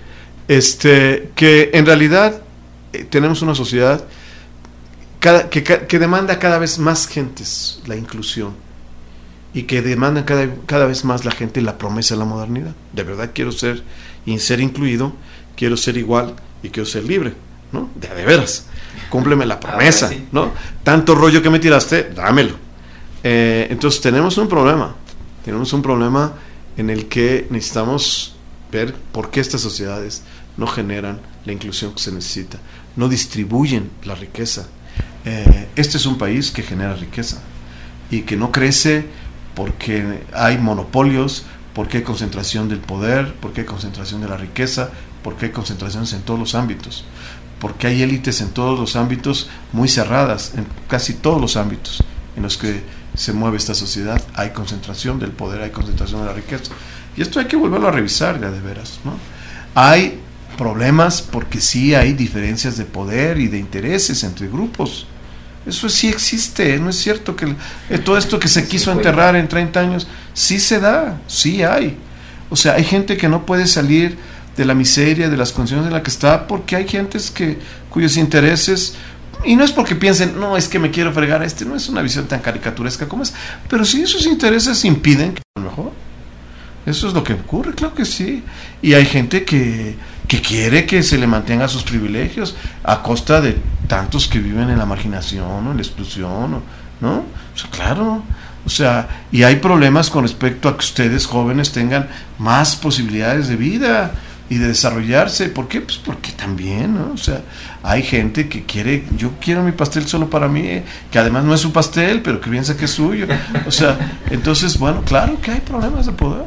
Este, que en realidad eh, tenemos una sociedad cada, que, que demanda cada vez más gentes la inclusión, y que demanda cada, cada vez más la gente la promesa de la modernidad. De verdad quiero ser y ser incluido, quiero ser igual y quiero ser libre, ¿no? De, de veras, cúmpleme la promesa, ah, sí. ¿No? Tanto rollo que me tiraste, dámelo. Eh, entonces tenemos un problema, tenemos un problema en el que necesitamos ver por qué estas sociedades no generan la inclusión que se necesita, no distribuyen la riqueza. Eh, este es un país que genera riqueza y que no crece porque hay monopolios, porque hay concentración del poder, porque hay concentración de la riqueza, porque hay concentraciones en todos los ámbitos, porque hay élites en todos los ámbitos muy cerradas, en casi todos los ámbitos en los que se mueve esta sociedad. Hay concentración del poder, hay concentración de la riqueza, y esto hay que volverlo a revisar ya de veras, ¿no? Hay problemas porque sí hay diferencias de poder y de intereses entre grupos. Eso sí existe, no es cierto que eh, todo esto que se quiso enterrar en treinta años, sí se da, sí hay. O sea, hay gente que no puede salir de la miseria, de las condiciones en las que está, porque hay gentes que cuyos intereses, y no es porque piensen, no, es que me quiero fregar a este, no es una visión tan caricaturesca como es, pero sí esos intereses impiden que a lo mejor, eso es lo que ocurre, claro que sí. Y hay gente que, que quiere que se le mantenga sus privilegios a costa de tantos que viven en la marginación o en la exclusión, o, ¿no? O sea, claro, o sea, y hay problemas con respecto a que ustedes jóvenes tengan más posibilidades de vida y de desarrollarse. ¿Por qué? Pues porque también, ¿no? O sea, hay gente que quiere, yo quiero mi pastel solo para mí, eh, que además no es su pastel, pero que piensa que es suyo. O sea, entonces, bueno, claro que hay problemas de poder.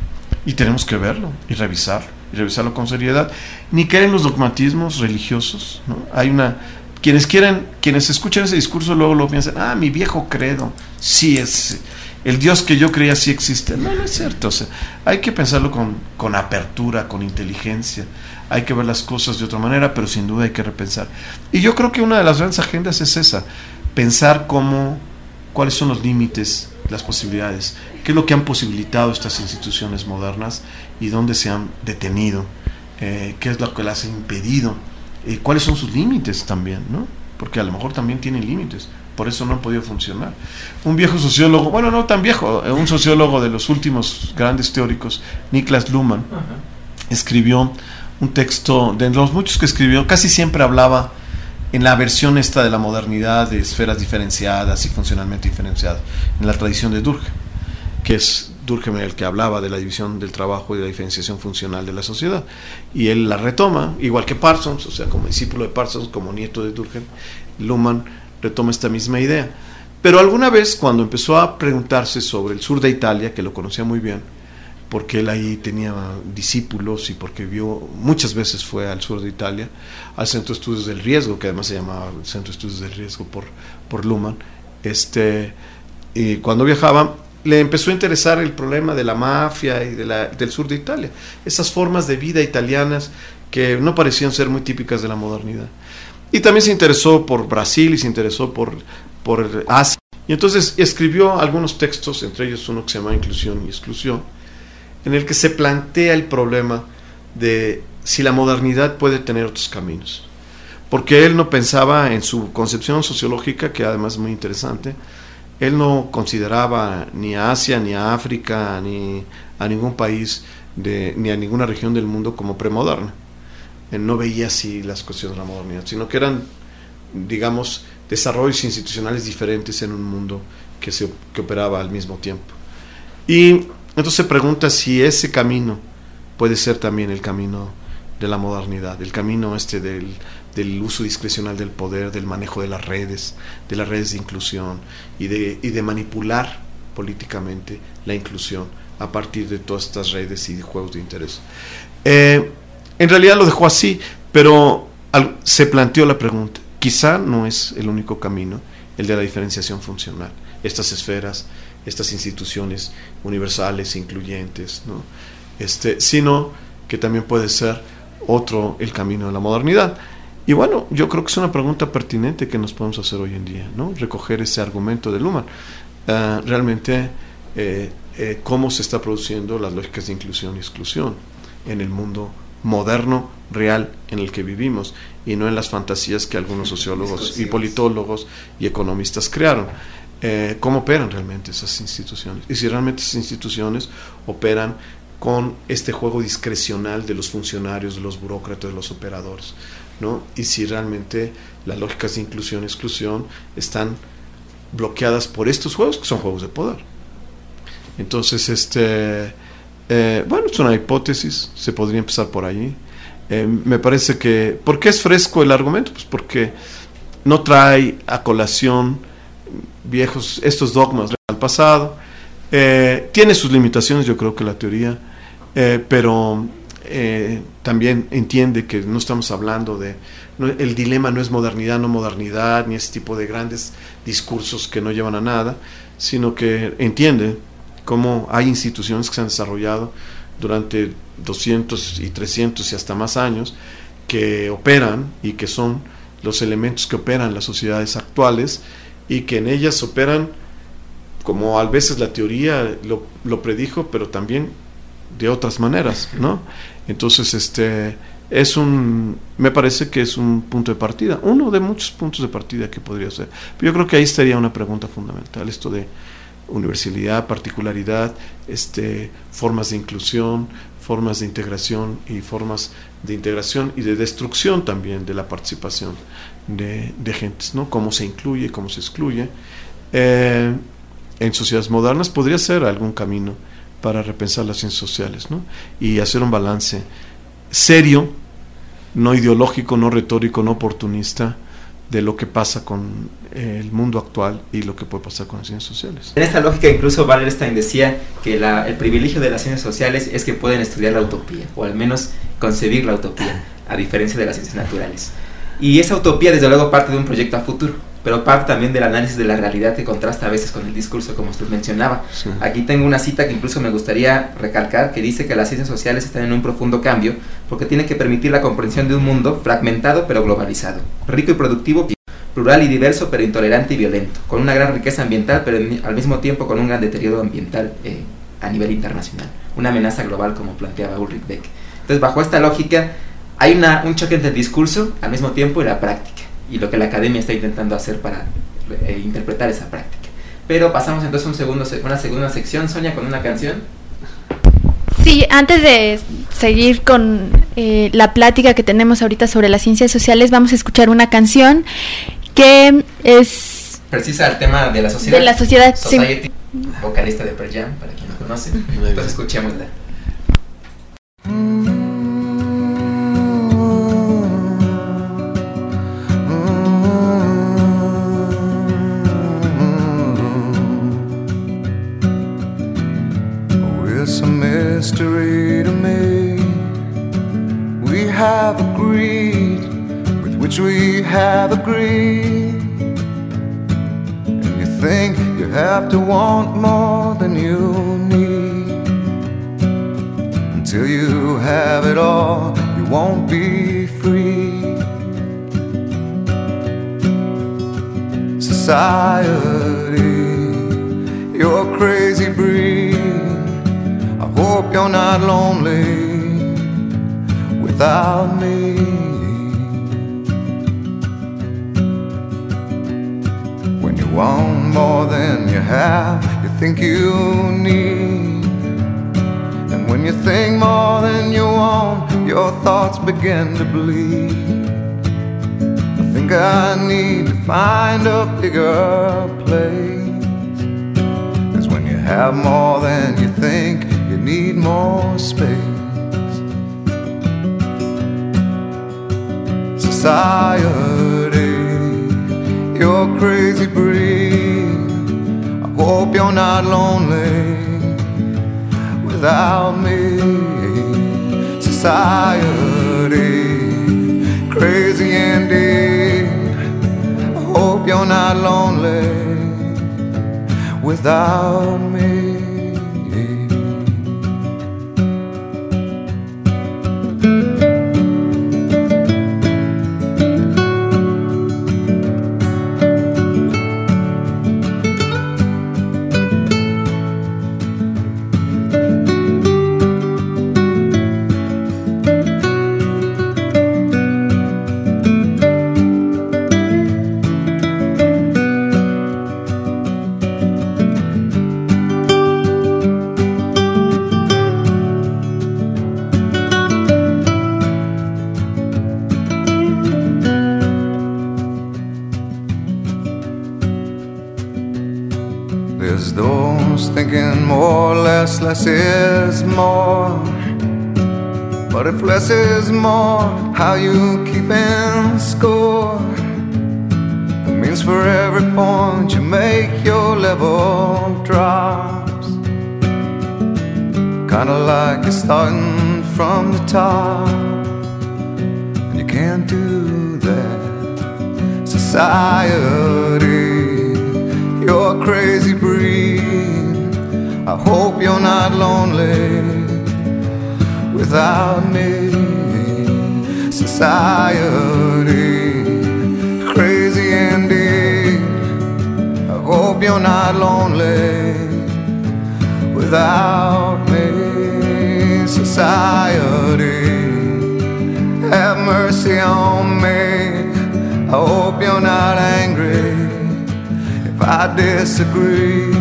Y tenemos que verlo y revisarlo, y revisarlo con seriedad. Ni caer en los dogmatismos religiosos, ¿no? Hay una... Quienes quieren, quienes escuchan ese discurso luego lo piensan, ah, mi viejo credo, sí es... El Dios que yo creía sí existe. No, no es cierto. O sea, hay que pensarlo con, con apertura, con inteligencia. Hay que ver las cosas de otra manera, pero sin duda hay que repensar. Y yo creo que una de las grandes agendas es esa. Pensar cómo, cuáles son los límites, las posibilidades. ¿Qué es lo que han posibilitado estas instituciones modernas y dónde se han detenido? Eh, ¿Qué es lo que las ha impedido? Eh, ¿Cuáles son sus límites también, ¿no? Porque a lo mejor también tienen límites. Por eso no han podido funcionar. Un viejo sociólogo, bueno, no tan viejo, un sociólogo de los últimos grandes teóricos, Niklas Luhmann, uh-huh. escribió un texto, de los muchos que escribió, casi siempre hablaba en la versión esta de la modernidad, de esferas diferenciadas y funcionalmente diferenciadas, en la tradición de Durkheim, que es Durkheim el que hablaba de la división del trabajo y de la diferenciación funcional de la sociedad. Y él la retoma, igual que Parsons, o sea, como discípulo de Parsons, como nieto de Durkheim, Luhmann retoma esta misma idea. Pero alguna vez, cuando empezó a preguntarse sobre el sur de Italia, que lo conocía muy bien, porque él ahí tenía discípulos y porque vio, muchas veces fue al sur de Italia, al Centro de Estudios del Riesgo, que además se llamaba el Centro de Estudios del Riesgo por, por Luhmann, este, y cuando viajaba, le empezó a interesar el problema de la mafia y de la, del sur de Italia, esas formas de vida italianas que no parecían ser muy típicas de la modernidad. Y también se interesó por Brasil y se interesó por, por Asia. Y entonces escribió algunos textos, entre ellos uno que se llama Inclusión y Exclusión, en el que se plantea el problema de si la modernidad puede tener otros caminos. Porque él no pensaba en su concepción sociológica, que además es muy interesante, él no consideraba ni a Asia, ni a África, ni a ningún país, de, ni a ninguna región del mundo como premoderna. Él no veía así las cuestiones de la modernidad, sino que eran, digamos, desarrollos institucionales diferentes en un mundo que, se, que operaba al mismo tiempo. Y entonces se pregunta si ese camino puede ser también el camino de la modernidad, el camino este del, del uso discrecional del poder, del manejo de las redes, de las redes de inclusión y de, y de manipular políticamente la inclusión a partir de todas estas redes y de juegos de interés. Eh, en realidad lo dejó así, pero al, se planteó la pregunta, quizá no es el único camino, el de la diferenciación funcional, estas esferas, estas instituciones universales, incluyentes, ¿no? este, sino que también puede ser otro el camino de la modernidad. Y bueno, yo creo que es una pregunta pertinente que nos podemos hacer hoy en día, ¿no? Recoger ese argumento de Luhmann. Uh, realmente, eh, eh, cómo se está produciendo las lógicas de inclusión y exclusión en el mundo moderno, real, en el que vivimos, y no en las fantasías que algunos sociólogos y politólogos y economistas crearon. Eh, ¿Cómo operan realmente esas instituciones? Y si realmente esas instituciones operan con este juego discrecional de los funcionarios, de los burócratas, de los operadores, ¿no? Y si realmente las lógicas de inclusión y exclusión están bloqueadas por estos juegos, que son juegos de poder. Entonces, este, eh, bueno, es una hipótesis, se podría empezar por allí. Eh, me parece que, ¿por qué es fresco el argumento? Pues porque no trae a colación viejos, estos dogmas del pasado. Eh, tiene sus limitaciones, yo creo que la teoría, eh, pero eh, también entiende que no estamos hablando de, no, el dilema no es modernidad, no modernidad, ni ese tipo de grandes discursos que no llevan a nada, sino que entiende cómo hay instituciones que se han desarrollado durante doscientos y trescientos y hasta más años, que operan y que son los elementos que operan las sociedades actuales, y que en ellas operan como a veces la teoría lo, lo predijo, pero también de otras maneras, ¿no? Entonces, este es un, me parece que es un punto de partida, uno de muchos puntos de partida que podría ser. Pero yo creo que ahí estaría una pregunta fundamental, esto de universalidad, particularidad, este, formas de inclusión, formas de integración y formas de integración y de destrucción también de la participación de, de gentes, ¿no? Cómo se incluye, cómo se excluye. eh, en sociedades modernas podría ser algún camino para repensar las ciencias sociales, ¿no? Y hacer un balance serio, no ideológico, no retórico, no oportunista, de lo que pasa con eh, el mundo actual y lo que puede pasar con las ciencias sociales. En esta lógica, incluso Wallerstein decía que la, el privilegio de las ciencias sociales es que pueden estudiar la utopía, o al menos concebir la utopía, a diferencia de las ciencias naturales. Y esa utopía, desde luego, parte de un proyecto a futuro, pero parte también del análisis de la realidad que contrasta a veces con el discurso, como usted mencionaba. Sí. Aquí tengo una cita que incluso me gustaría recalcar, que dice que las ciencias sociales están en un profundo cambio, porque tienen que permitir la comprensión de un mundo fragmentado pero globalizado, rico y productivo, plural y diverso pero intolerante y violento, con una gran riqueza ambiental pero en, al mismo tiempo con un gran deterioro ambiental eh, a nivel internacional, una amenaza global, como planteaba Ulrich Beck. Entonces, bajo esta lógica, hay una, un choque entre el discurso al mismo tiempo y la práctica, y lo que la academia está intentando hacer para eh, interpretar esa práctica. Pero pasamos entonces a un segundo, una segunda sección, Sonia, con una canción. Sí, antes de seguir con eh, la plática que tenemos ahorita sobre las ciencias sociales, vamos a escuchar una canción que es... precisa el tema de la sociedad. De la sociedad, Society, sí. Vocalista de Pearl Jam, para quien no conoce. Entonces escuchémosla. Mystery to me, we have agreed with which we have agreed, and you think you have to want more than you need. Until you have it all, you won't be free. Society, you're crazy breed. Hope you're not lonely without me. When you want more than you have, you think you need. And when you think more than you want, your thoughts begin to bleed. I think I need to find a bigger place, 'cause when you have more than you think, you need more space. Society, you're crazy breed. I hope you're not lonely without me. Society, crazy indeed. I hope you're not lonely without me. Less is more, but if less is more, how you keeping score? It means for every point you make, your level drops. Kinda like you're starting from the top, and you can't do that. Society, you're a crazy breed. I hope you're not lonely without me. Society, crazy indeed. I hope you're not lonely without me. Society, have mercy on me. I hope you're not angry if I disagree.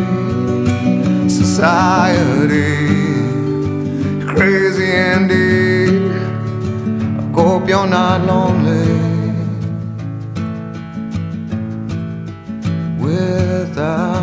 Society, crazy indeed. I hope you're not lonely without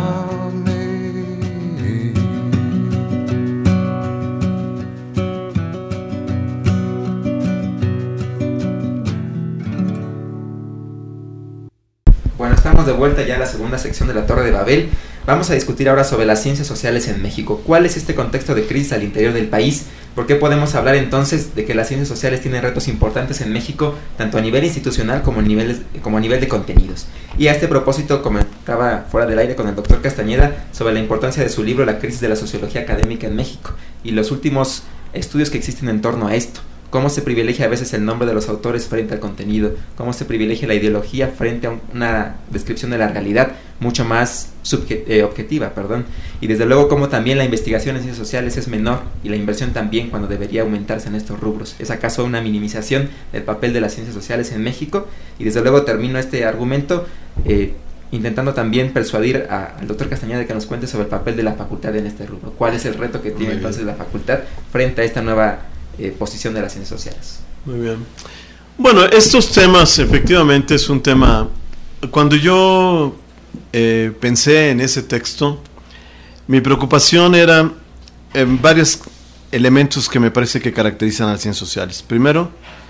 estamos de vuelta ya a la segunda sección de la Torre de Babel. Vamos a discutir ahora sobre las ciencias sociales en México. ¿Cuál es este contexto de crisis al interior del país? ¿Por qué podemos hablar entonces de que las ciencias sociales tienen retos importantes en México, tanto a nivel institucional como a, niveles, como a nivel de contenidos? Y a este propósito comentaba fuera del aire con el doctor Castañeda sobre la importancia de su libro La crisis de la sociología académica en México y los últimos estudios que existen en torno a esto. Cómo se privilegia a veces el nombre de los autores frente al contenido, cómo se privilegia la ideología frente a una descripción de la realidad mucho más subje- eh, objetiva, perdón. Y desde luego cómo también la investigación en ciencias sociales es menor y la inversión también cuando debería aumentarse en estos rubros. ¿Es acaso una minimización del papel de las ciencias sociales en México? Y desde luego termino este argumento eh, intentando también persuadir a, al doctor Castañeda de que nos cuente sobre el papel de la facultad en este rubro. ¿Cuál es el reto que tiene entonces la facultad frente a esta nueva Eh, posición de las ciencias sociales? Muy bien. Bueno, estos temas efectivamente es un tema. Cuando yo eh, pensé en ese texto, mi preocupación era en varios elementos que me parece que caracterizan a las ciencias sociales. Primero,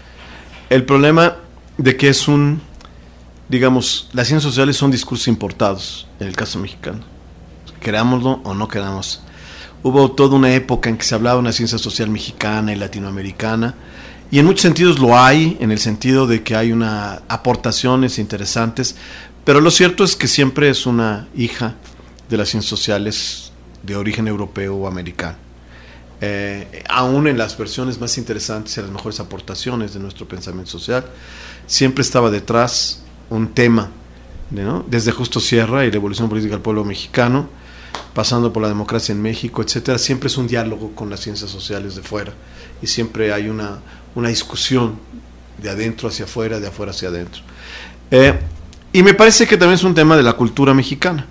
el problema de que es un, digamos, las ciencias sociales son discursos importados, en el caso mexicano, querámoslo o no queramos. Hubo toda una época en que se hablaba de una ciencia social mexicana y latinoamericana, y en muchos sentidos lo hay, en el sentido de que hay una aportaciones interesantes, pero lo cierto es que siempre es una hija de las ciencias sociales de origen europeo o americano. Eh, aún en las versiones más interesantes y las mejores aportaciones de nuestro pensamiento social, siempre estaba detrás un tema, ¿no? Desde Justo Sierra y la evolución política del pueblo mexicano, pasando por la democracia en México, etcétera, siempre es un diálogo con las ciencias sociales de fuera y siempre hay una, una discusión de adentro hacia afuera, de afuera hacia adentro. Eh, y me parece que también es un tema de la cultura mexicana.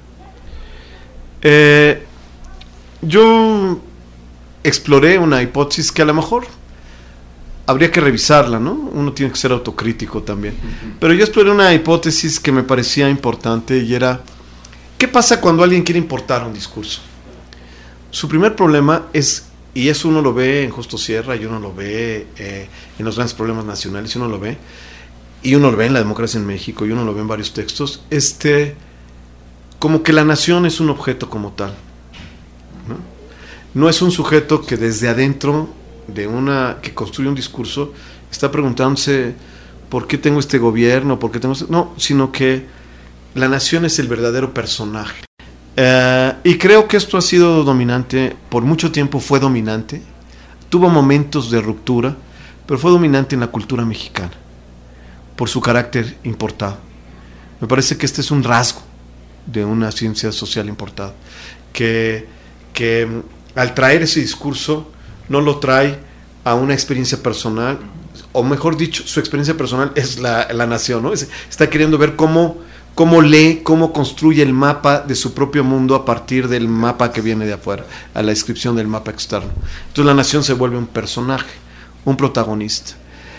Eh, yo exploré una hipótesis que a lo mejor habría que revisarla, ¿no? Uno tiene que ser autocrítico también. Uh-huh. Pero yo exploré una hipótesis que me parecía importante y era: ¿qué pasa cuando alguien quiere importar un discurso? Su primer problema es, y eso uno lo ve en Justo Sierra, y uno lo ve eh, en los grandes problemas nacionales, y uno lo ve, y uno lo ve en la democracia en México, y uno lo ve en varios textos, este, como que la nación es un objeto como tal, ¿no? No es un sujeto que desde adentro de una, que construye un discurso, está preguntándose ¿por qué tengo este gobierno? ¿Por qué tengo este? No, sino que la nación es el verdadero personaje. Uh, y creo que esto ha sido dominante, por mucho tiempo fue dominante, tuvo momentos de ruptura, pero fue dominante en la cultura mexicana, por su carácter importado. Me parece que este es un rasgo de una ciencia social importada, que, que al traer ese discurso no lo trae a una experiencia personal, o mejor dicho, su experiencia personal es la, la nación, ¿no? Es, está queriendo ver cómo cómo lee, cómo construye el mapa de su propio mundo a partir del mapa que viene de afuera, a la descripción del mapa externo. Entonces la nación se vuelve un personaje, un protagonista.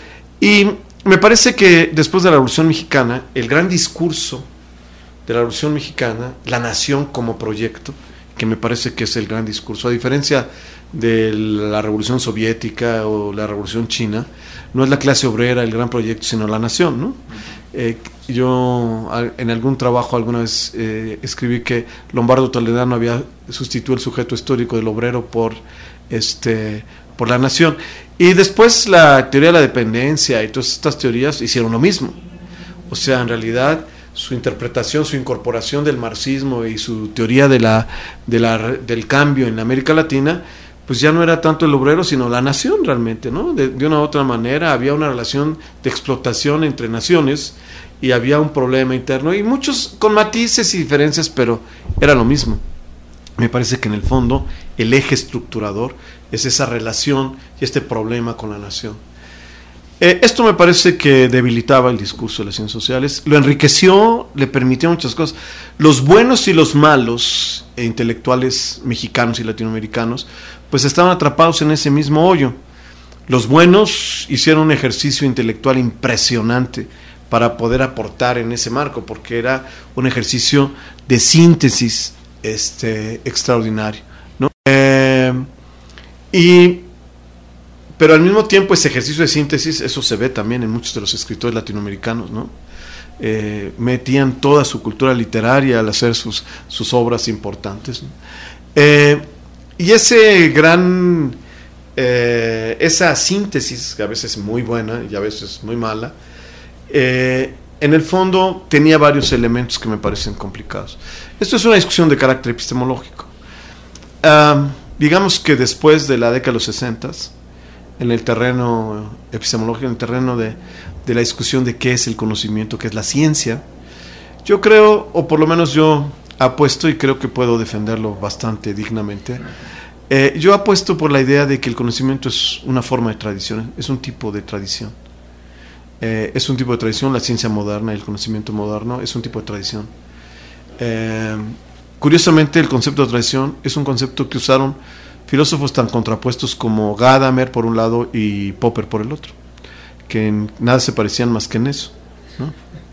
Y me parece que después de la Revolución Mexicana, el gran discurso de la Revolución Mexicana, la nación como proyecto, que me parece que es el gran discurso, a diferencia de la Revolución Soviética o la Revolución China, no es la clase obrera el gran proyecto, sino la nación, ¿no? Eh, yo en algún trabajo alguna vez eh, escribí que Lombardo Toledano había sustituido el sujeto histórico del obrero por este por la nación, y después la teoría de la dependencia y todas estas teorías hicieron lo mismo. O sea, en realidad su interpretación, su incorporación del marxismo y su teoría de la, de la del cambio en América Latina, pues ya no era tanto el obrero sino la nación realmente, ¿no? De, de una u otra manera había una relación de explotación entre naciones y había un problema interno, y muchos con matices y diferencias, pero era lo mismo. Me parece que en el fondo el eje estructurador es esa relación y este problema con la nación. Eh, esto me parece que debilitaba el discurso de las ciencias sociales, lo enriqueció, le permitió muchas cosas. Los buenos y los malos e intelectuales mexicanos y latinoamericanos pues estaban atrapados en ese mismo hoyo. Los buenos hicieron un ejercicio intelectual impresionante para poder aportar en ese marco, porque era un ejercicio de síntesis este, extraordinario, ¿no? Eh, y, pero al mismo tiempo ese ejercicio de síntesis, eso se ve también en muchos de los escritores latinoamericanos, ¿no? eh, metían toda su cultura literaria al hacer sus, sus obras importantes, ¿no? Eh, y ese gran, eh, esa síntesis, que a veces es muy buena y a veces muy mala, eh, en el fondo tenía varios elementos que me parecen complicados. Esto es una discusión de carácter epistemológico. Um, digamos que después de la década de los sesentas, en el terreno epistemológico, en el terreno de, de la discusión de qué es el conocimiento, qué es la ciencia, yo creo, o por lo menos yo apuesto, y creo que puedo defenderlo bastante dignamente, eh, yo apuesto por la idea de que el conocimiento es una forma de tradición, es un tipo de tradición. Eh, es un tipo de tradición, la ciencia moderna, el conocimiento moderno, es un tipo de tradición. Eh, curiosamente, el concepto de tradición es un concepto que usaron filósofos tan contrapuestos como Gadamer por un lado y Popper por el otro, que en nada se parecían más que en eso, ¿no?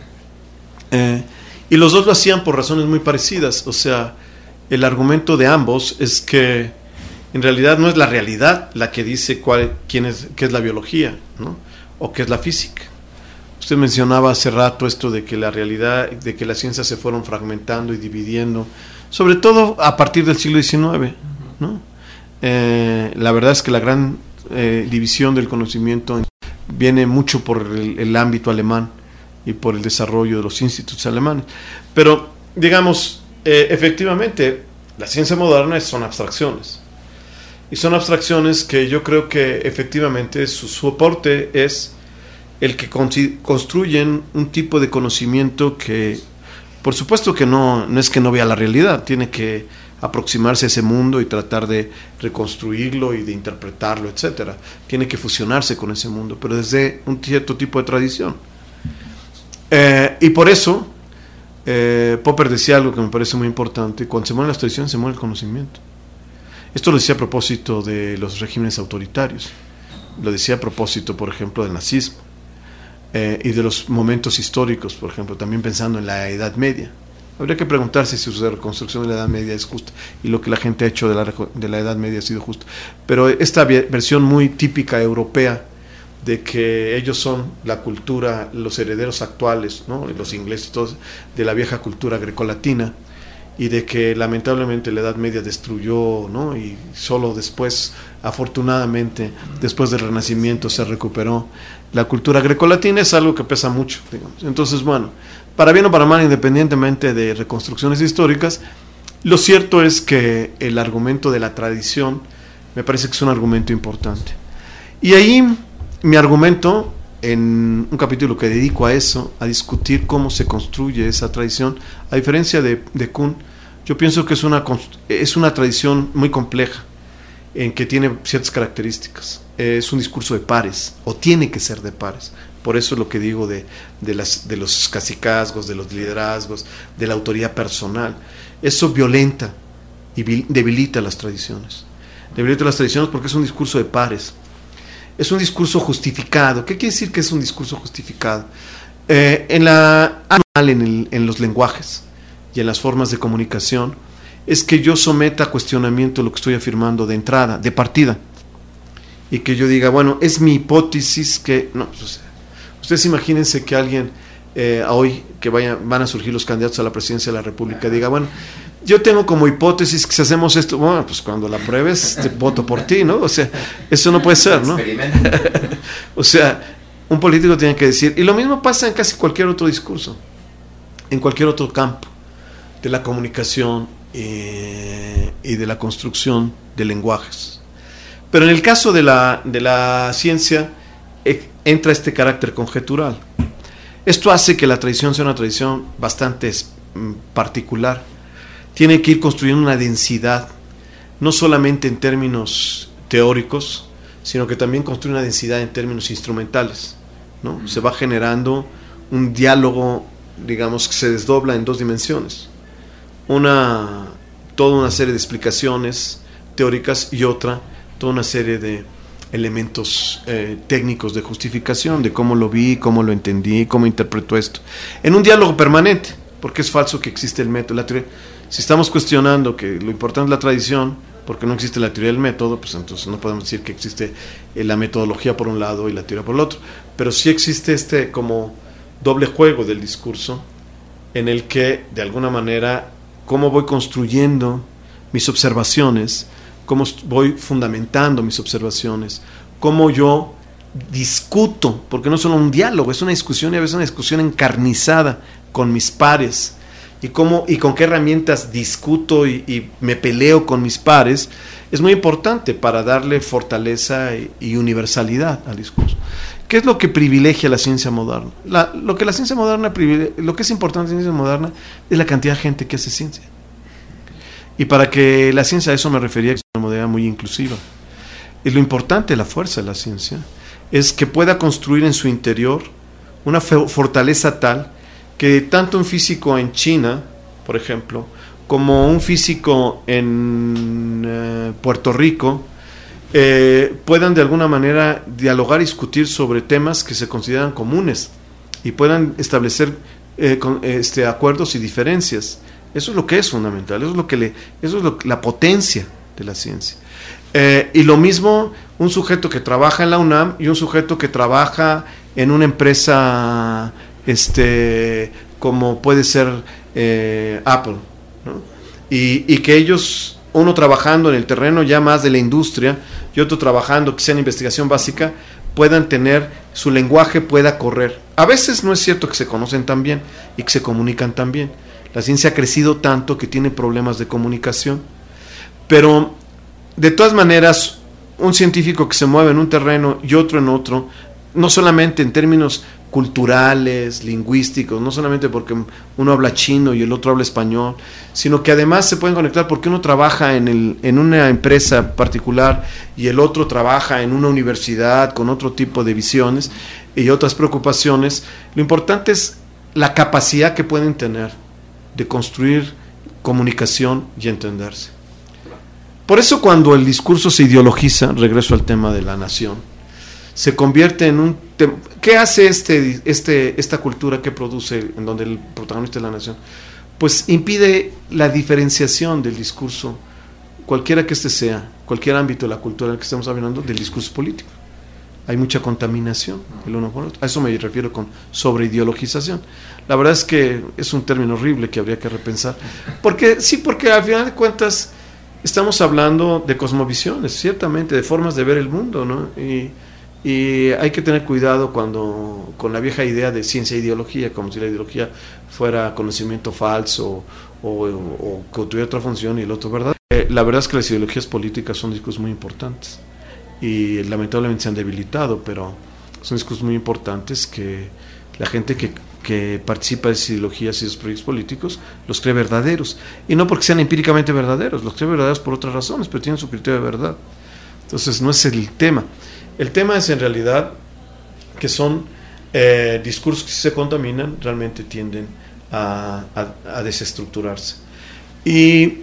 Eh, y los dos lo hacían por razones muy parecidas. O sea, el argumento de ambos es que en realidad no es la realidad la que dice cuál, quién es, qué es la biología, ¿no? O qué es la física. Usted mencionaba hace rato esto de que la realidad, de que las ciencias se fueron fragmentando y dividiendo, sobre todo a partir del siglo diecinueve, ¿no? Eh, la verdad es que la gran eh, división del conocimiento viene mucho por el, el ámbito alemán y por el desarrollo de los institutos alemanes. Pero, digamos, eh, efectivamente, la ciencia moderna son abstracciones. Y son abstracciones que yo creo que efectivamente su soporte es el que construyen un tipo de conocimiento que, por supuesto que no, no es que no vea la realidad, tiene que aproximarse a ese mundo y tratar de reconstruirlo y de interpretarlo, etcétera. Tiene que fusionarse con ese mundo, pero desde un cierto tipo de tradición. Eh, y por eso, eh, Popper decía algo que me parece muy importante: cuando se mueren las tradiciones, se muere el conocimiento. Esto lo decía a propósito de los regímenes autoritarios, lo decía a propósito, por ejemplo, del nazismo, eh, y de los momentos históricos, por ejemplo, también pensando en la Edad Media. Habría que preguntarse si su reconstrucción de la Edad Media es justa y lo que la gente ha hecho de la, de la Edad Media ha sido justo. Pero esta versión muy típica europea de que ellos son la cultura, los herederos actuales, ¿no? Los ingleses, todos, de la vieja cultura grecolatina, y de que lamentablemente la Edad Media destruyó, ¿no? Y solo después, afortunadamente, después del Renacimiento se recuperó la cultura grecolatina, es algo que pesa mucho, digamos. Entonces, bueno, para bien o para mal, independientemente de reconstrucciones históricas, lo cierto es que el argumento de la tradición me parece que es un argumento importante. Y ahí mi argumento, en un capítulo que dedico a eso, a discutir cómo se construye esa tradición, a diferencia de, de Kuhn, yo pienso que es una, es una tradición muy compleja, en que tiene ciertas características. Es un discurso de pares, o tiene que ser de pares. Por eso es lo que digo de, de, las, de los cacicazgos, de los liderazgos, de la autoridad personal. Eso violenta y debilita las tradiciones. Debilita las tradiciones porque es un discurso de pares. Es un discurso justificado. ¿Qué quiere decir que es un discurso justificado? Eh, en la en, el, en los lenguajes y en las formas de comunicación, es que yo someta a cuestionamiento lo que estoy afirmando de entrada, de partida, y que yo diga, bueno, es mi hipótesis que... No, pues, o sea, ustedes imagínense que alguien eh, hoy que vaya, van a surgir los candidatos a la presidencia de la República diga, bueno, yo tengo como hipótesis que si hacemos esto, bueno, pues cuando la pruebes te voto por ti, ¿no? O sea, eso no puede ser, ¿no? O sea, un político tiene que decir, y lo mismo pasa en casi cualquier otro discurso, en cualquier otro campo de la comunicación eh, y de la construcción de lenguajes. Pero en el caso de la, de la ciencia eh, entra este carácter conjetural. Esto hace que la tradición sea una tradición bastante mm, particular. Tiene que ir construyendo una densidad, no solamente en términos teóricos, sino que también construye una densidad en términos instrumentales, ¿no? Se va generando un diálogo, digamos, que se desdobla en dos dimensiones. Una, toda una serie de explicaciones teóricas y otra, toda una serie de elementos eh, técnicos de justificación, de cómo lo vi, cómo lo entendí, cómo interpreto esto, en un diálogo permanente, porque es falso que existe el método, la teoría. Si estamos cuestionando que lo importante es la tradición, porque no existe la teoría del método, pues entonces no podemos decir que existe la metodología por un lado y la teoría por el otro, pero sí existe este como doble juego del discurso, en el que, de alguna manera, cómo voy construyendo mis observaciones, cómo voy fundamentando mis observaciones, cómo yo discuto, porque no es solo un diálogo, es una discusión y a veces una discusión encarnizada con mis pares, y cómo y con qué herramientas discuto y, y me peleo con mis pares, es muy importante para darle fortaleza y, y universalidad al discurso. ¿Qué es lo que privilegia la ciencia moderna? La, lo que la ciencia moderna lo que es importante en la ciencia moderna es la cantidad de gente que hace ciencia. Y para que la ciencia, a eso me refería, es una modalidad muy inclusiva. Y lo importante de la fuerza de la ciencia es que pueda construir en su interior una fortaleza tal que tanto un físico en China, por ejemplo, como un físico en eh, Puerto Rico, eh, puedan de alguna manera dialogar y discutir sobre temas que se consideran comunes y puedan establecer eh, con, este, acuerdos y diferencias. Eso es lo que es fundamental, eso es lo que le, eso es lo, la potencia de la ciencia. Eh, y lo mismo un sujeto que trabaja en la UNAM y un sujeto que trabaja en una empresa este, como puede ser eh, Apple, ¿no? y, y que ellos, uno trabajando en el terreno ya más de la industria y otro trabajando quizá en investigación básica, puedan tener, su lenguaje pueda correr. A veces no es cierto que se conocen tan bien y que se comunican tan bien. La ciencia ha crecido tanto que tiene problemas de comunicación, pero de todas maneras, un científico que se mueve en un terreno y otro en otro, no solamente en términos culturales, lingüísticos, no solamente porque uno habla chino y el otro habla español, sino que además se pueden conectar porque uno trabaja en, el, en una empresa particular y el otro trabaja en una universidad con otro tipo de visiones y otras preocupaciones. Lo importante es la capacidad que pueden tener de construir comunicación y entenderse. Por eso cuando el discurso se ideologiza, regreso al tema de la nación, se convierte en un tema. ¿Qué hace este, este, esta cultura que produce, en donde el protagonista es la nación? Pues impide la diferenciación del discurso, cualquiera que este sea, cualquier ámbito de la cultura en el que estamos hablando, del discurso político. Hay mucha contaminación el uno por otro. A eso me refiero con sobreideologización. La verdad es que es un término horrible que habría que repensar. Porque sí, porque al final de cuentas estamos hablando de cosmovisiones, ciertamente, de formas de ver el mundo, ¿no? Y, y hay que tener cuidado cuando con la vieja idea de ciencia e ideología, como si la ideología fuera conocimiento falso o, o, o que tuviera otra función y el otro verdad. Eh, la verdad es que las ideologías políticas son discursos muy importantes y lamentablemente se han debilitado, pero son discursos muy importantes que la gente que, que participa de esas ideologías y esos proyectos políticos los cree verdaderos, y no porque sean empíricamente verdaderos, los cree verdaderos por otras razones, pero tienen su criterio de verdad. Entonces no es el tema. El tema es en realidad que son eh, discursos que si se contaminan realmente tienden a, a, a desestructurarse. Y,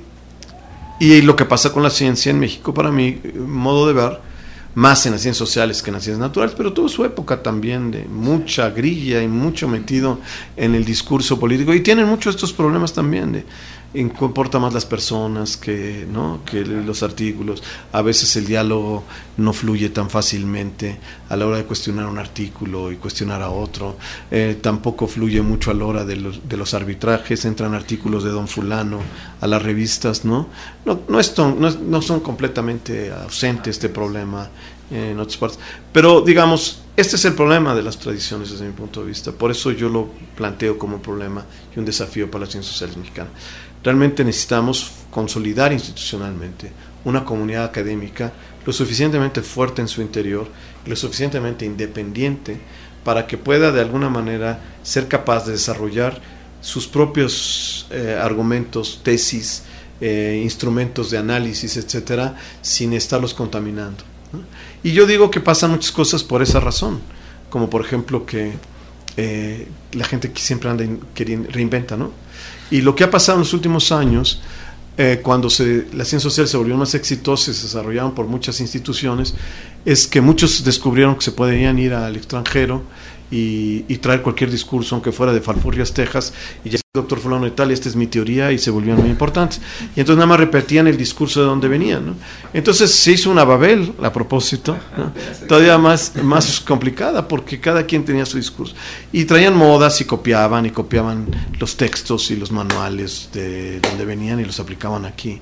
y lo que pasa con la ciencia en México, para mí, modo de ver, más en las ciencias sociales que en las ciencias naturales, pero tuvo su época también de mucha grilla y mucho metido en el discurso político, y tienen muchos estos problemas también de importa más las personas que, ¿no? que los artículos. A veces el diálogo no fluye tan fácilmente a la hora de cuestionar un artículo y cuestionar a otro. Eh, tampoco fluye mucho a la hora de los, de los arbitrajes. Entran artículos de don fulano a las revistas, ¿no? No, no, es ton, no, es, no son completamente ausentes este problema en otras partes. Pero digamos, este es el problema de las tradiciones desde mi punto de vista. Por eso yo lo planteo como un problema y un desafío para las ciencias sociales mexicanas. Realmente necesitamos consolidar institucionalmente una comunidad académica lo suficientemente fuerte en su interior, lo suficientemente independiente para que pueda de alguna manera ser capaz de desarrollar sus propios eh, argumentos, tesis, eh, instrumentos de análisis, etcétera, sin estarlos contaminando, ¿no? Y yo digo que pasan muchas cosas por esa razón, como por ejemplo que eh, la gente que siempre anda queriendo, reinventa, ¿no? Y lo que ha pasado en los últimos años, eh, cuando se, las ciencias sociales se volvieron más exitosas, se desarrollaron por muchas instituciones, es que muchos descubrieron que se podían ir al extranjero y, y traer cualquier discurso, aunque fuera de Falfurrias, Texas, y ya doctor fulano de tal, esta es mi teoría, y se volvían muy importantes. Y entonces nada más repetían el discurso de donde venían, ¿no? Entonces se hizo una Babel, a propósito, ¿no? Todavía más, más complicada, porque cada quien tenía su discurso. Y traían modas y copiaban, y copiaban los textos y los manuales de donde venían y los aplicaban aquí,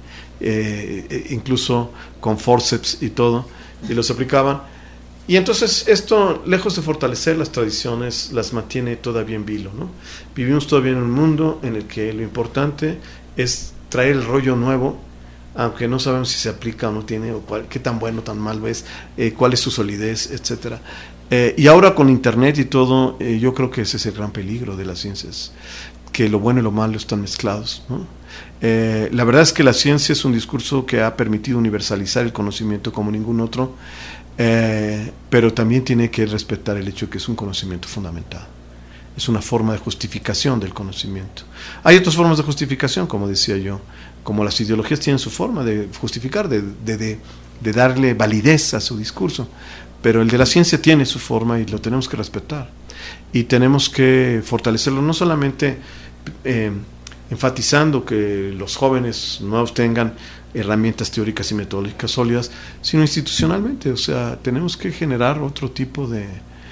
eh, incluso con forceps y todo, y los aplicaban. Y entonces esto, lejos de fortalecer las tradiciones, las mantiene todavía en vilo, ¿no? Vivimos todavía en un mundo en el que lo importante es traer el rollo nuevo, aunque no sabemos si se aplica o no tiene, o cuál, qué tan bueno o tan malo es, eh, cuál es su solidez, etcétera. Eh, y ahora con internet y todo, eh, yo creo que ese es el gran peligro de las ciencias, que lo bueno y lo malo están mezclados, ¿no? Eh, la verdad es que la ciencia es un discurso que ha permitido universalizar el conocimiento como ningún otro. Eh, pero también tiene que respetar el hecho de que es un conocimiento fundamentado, es una forma de justificación del conocimiento. Hay otras formas de justificación, como decía yo, como las ideologías tienen su forma de justificar, de, de, de, de darle validez a su discurso, pero el de la ciencia tiene su forma y lo tenemos que respetar y tenemos que fortalecerlo, no solamente eh, enfatizando que los jóvenes nuevos tengan herramientas teóricas y metodológicas sólidas, sino institucionalmente. O sea, tenemos que generar otro tipo de,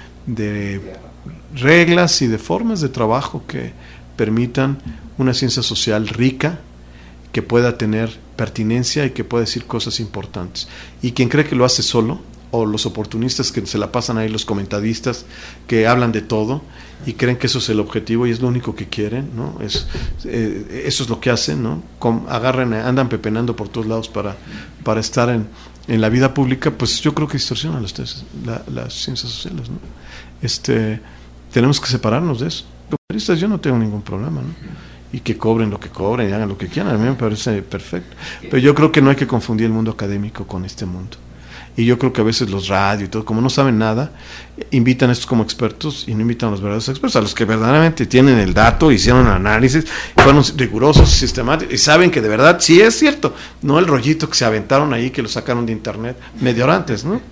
de reglas y de formas de trabajo que permitan una ciencia social rica, que pueda tener pertinencia y que pueda decir cosas importantes. Y quien cree que lo hace solo, o los oportunistas que se la pasan ahí, los comentaristas que hablan de todo y creen que eso es el objetivo y es lo único que quieren, ¿no? Es, eh, eso es lo que hacen, ¿no? Com, agarran, andan pepenando por todos lados para, para estar en, en la vida pública, pues yo creo que distorsionan las, la, las ciencias sociales, ¿no? Este, tenemos que separarnos de eso. Los comentaristas yo no tengo ningún problema, ¿no? Y que cobren lo que cobren y hagan lo que quieran, a mí me parece perfecto. Pero yo creo que no hay que confundir el mundo académico con este mundo. Y yo creo que a veces los radios y todo, como no saben nada, invitan a estos como expertos y no invitan a los verdaderos expertos, a los que verdaderamente tienen el dato, hicieron el análisis, fueron rigurosos, sistemáticos, y saben que de verdad sí es cierto, no el rollito que se aventaron ahí, que lo sacaron de internet media hora antes, ¿no?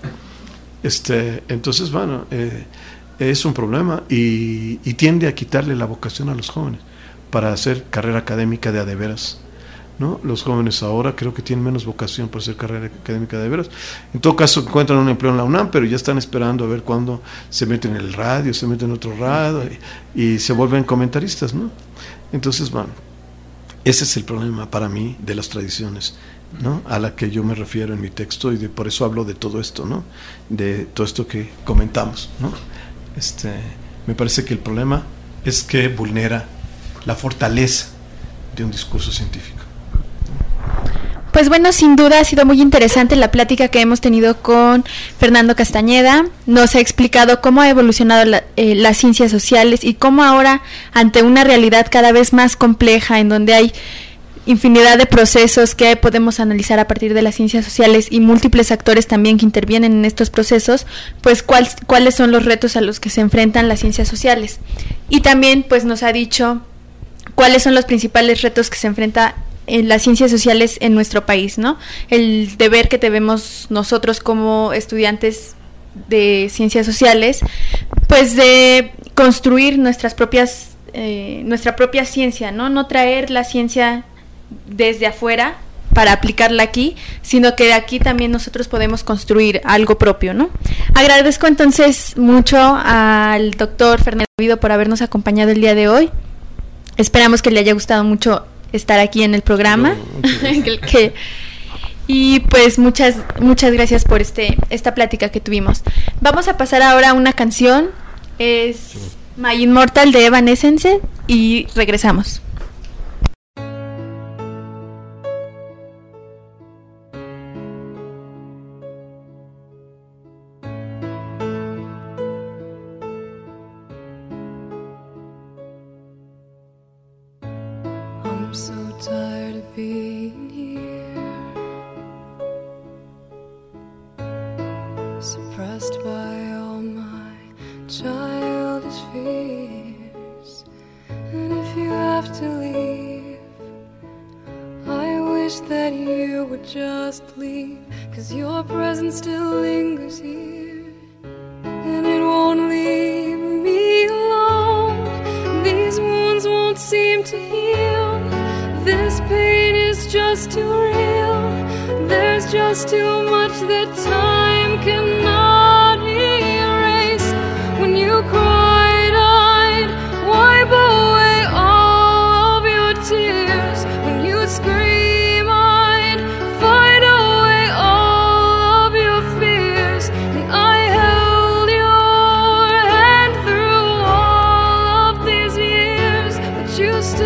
Este, entonces, bueno, eh, es un problema y, y tiende a quitarle la vocación a los jóvenes para hacer carrera académica de a de veras, ¿no? Los jóvenes ahora creo que tienen menos vocación por hacer carrera académica de veras. En todo caso encuentran un empleo en la UNAM, pero ya están esperando a ver cuándo se meten en el radio, se meten en otro radio y, y se vuelven comentaristas, ¿no? Entonces, bueno, ese es el problema para mí de las tradiciones, ¿no? A la que yo me refiero en mi texto y de, por eso hablo de todo esto, ¿no? De todo esto que comentamos, ¿no? Este, me parece que el problema es que vulnera la fortaleza de un discurso científico. Pues bueno, sin duda ha sido muy interesante la plática que hemos tenido con Fernando Castañeda. Nos ha explicado cómo ha evolucionado la, eh, las ciencias sociales y cómo ahora, ante una realidad cada vez más compleja, en donde hay infinidad de procesos que podemos analizar a partir de las ciencias sociales y múltiples actores también que intervienen en estos procesos, pues cuál, cuáles son los retos a los que se enfrentan las ciencias sociales. Y también pues nos ha dicho cuáles son los principales retos que se enfrenta en las ciencias sociales en nuestro país, ¿no? El deber que debemos nosotros como estudiantes de ciencias sociales, pues de construir nuestras propias, eh, nuestra propia ciencia, ¿no? No traer la ciencia desde afuera para aplicarla aquí, sino que de aquí también nosotros podemos construir algo propio, ¿no? Agradezco entonces mucho al doctor Fernando Vido por habernos acompañado el día de hoy. Esperamos que le haya gustado mucho estar aquí en el programa. No, que, y pues muchas muchas gracias por este esta plática que tuvimos. Vamos a pasar ahora a una canción, es My Immortal de Evanescence y regresamos. I'm so tired of being here, suppressed by all my childish fears. And if you have to leave, I wish that you would just leave, 'cause your presence still lingers here, and it won't leave me alone. These wounds won't seem to heal. This pain is just too real. There's just too much that time cannot erase. When you cried, I'd wipe away all of your tears. When you scream, I'd fight away all of your fears. And I held your hand through all of these years, but you still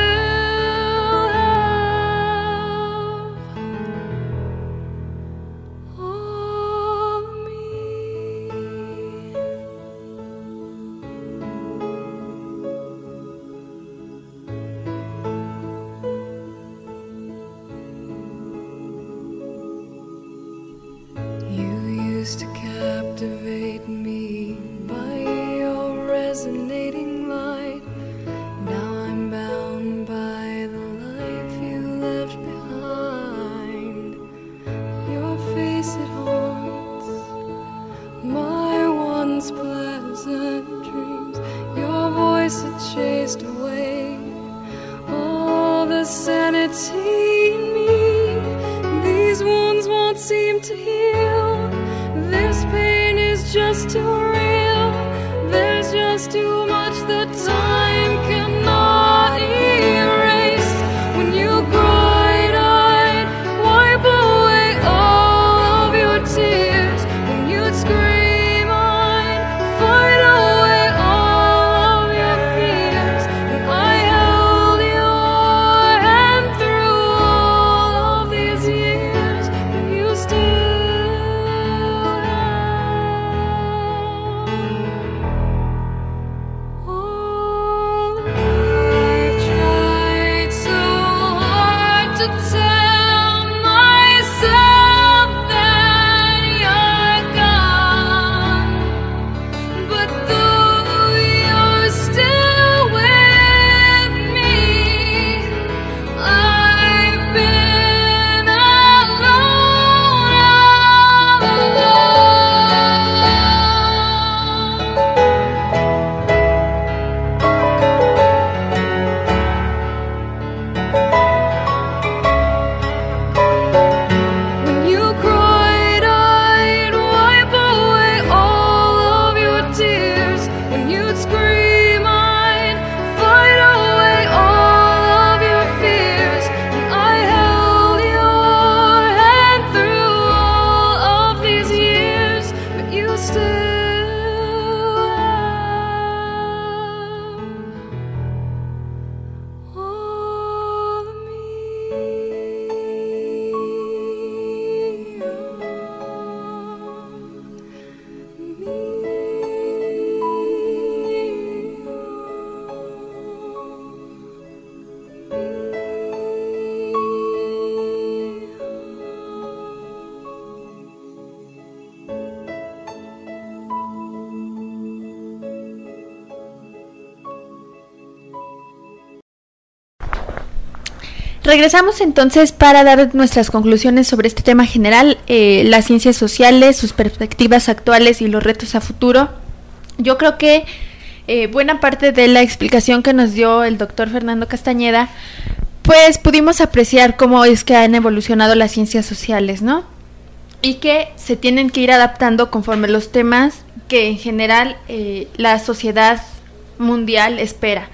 to captivate me by your resonating light. Now I'm bound by the life you left behind. Your face, it haunts my once pleasant dreams. Your voice, it chased away all the sanity in me. These wounds won't seem to heal. This pain is just too real. There's just too much that time cannot erase. When you cried, I'd wipe away all of your tears. When you'd scream, I'd fight away all of your fears. And I held your hand through all of these years, but you still Regresamos entonces para dar nuestras conclusiones sobre este tema general, eh, las ciencias sociales, sus perspectivas actuales y los retos a futuro. Yo creo que eh, buena parte de la explicación que nos dio el doctor Fernando Castañeda, pues pudimos apreciar cómo es que han evolucionado las ciencias sociales, ¿no? Y que se tienen que ir adaptando conforme los temas que en general eh, la sociedad mundial espera.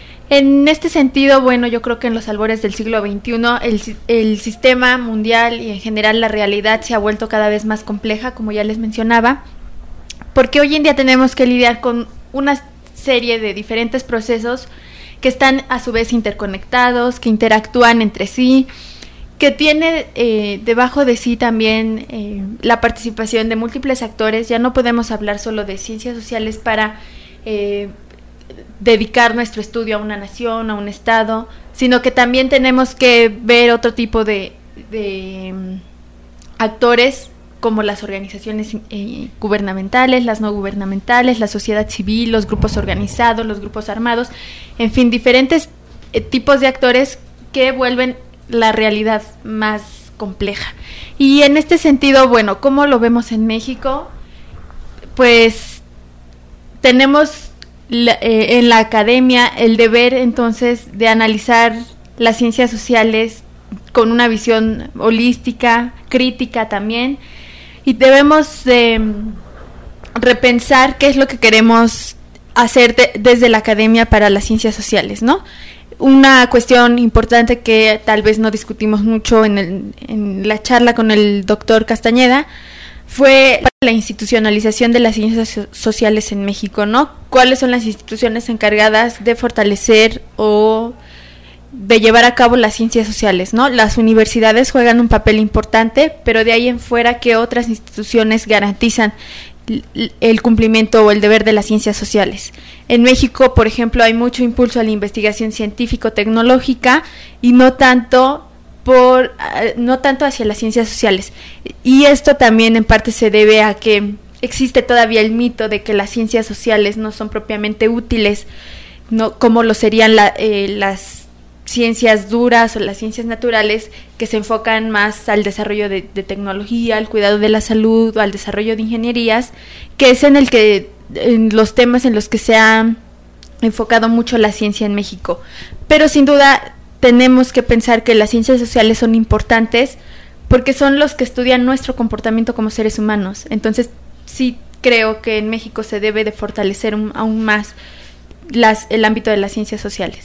En este sentido, bueno, yo creo que en los albores del siglo veintiuno el, el sistema mundial y en general la realidad se ha vuelto cada vez más compleja, como ya les mencionaba, porque hoy en día tenemos que lidiar con una serie de diferentes procesos que están a su vez interconectados, que interactúan entre sí, que tiene eh, debajo de sí también eh, la participación de múltiples actores. Ya no podemos hablar solo de ciencias sociales para eh, dedicar nuestro estudio a una nación, a un estado, sino que también tenemos que ver otro tipo de, de um, actores, como las organizaciones eh, gubernamentales, las no gubernamentales, la sociedad civil, los grupos organizados, los grupos armados, en fin, diferentes eh, tipos de actores que vuelven la realidad más compleja. Y en este sentido, bueno, ¿cómo lo vemos en México? Pues tenemos la, eh, en la academia el deber entonces de analizar las ciencias sociales con una visión holística, crítica también, y debemos eh, repensar qué es lo que queremos hacer de, desde la academia para las ciencias sociales, ¿no? Una cuestión importante que tal vez no discutimos mucho en, el, en la charla con el doctor Castañeda fue la institucionalización de las ciencias sociales en México, ¿no? ¿Cuáles son las instituciones encargadas de fortalecer o de llevar a cabo las ciencias sociales, ¿no? Las universidades juegan un papel importante, pero de ahí en fuera, ¿qué otras instituciones garantizan el cumplimiento o el deber de las ciencias sociales? En México, por ejemplo, hay mucho impulso a la investigación científico-tecnológica y no tanto por no tanto hacia las ciencias sociales. Y esto también en parte se debe a que existe todavía el mito de que las ciencias sociales no son propiamente útiles, no como lo serían la, eh, las ciencias duras o las ciencias naturales, que se enfocan más al desarrollo de, de tecnología, al cuidado de la salud o al desarrollo de ingenierías, que es en el que en los temas en los que se ha enfocado mucho la ciencia en México. Pero sin duda tenemos que pensar que las ciencias sociales son importantes porque son los que estudian nuestro comportamiento como seres humanos. Entonces sí creo que en México se debe de fortalecer un, aún más las, el ámbito de las ciencias sociales.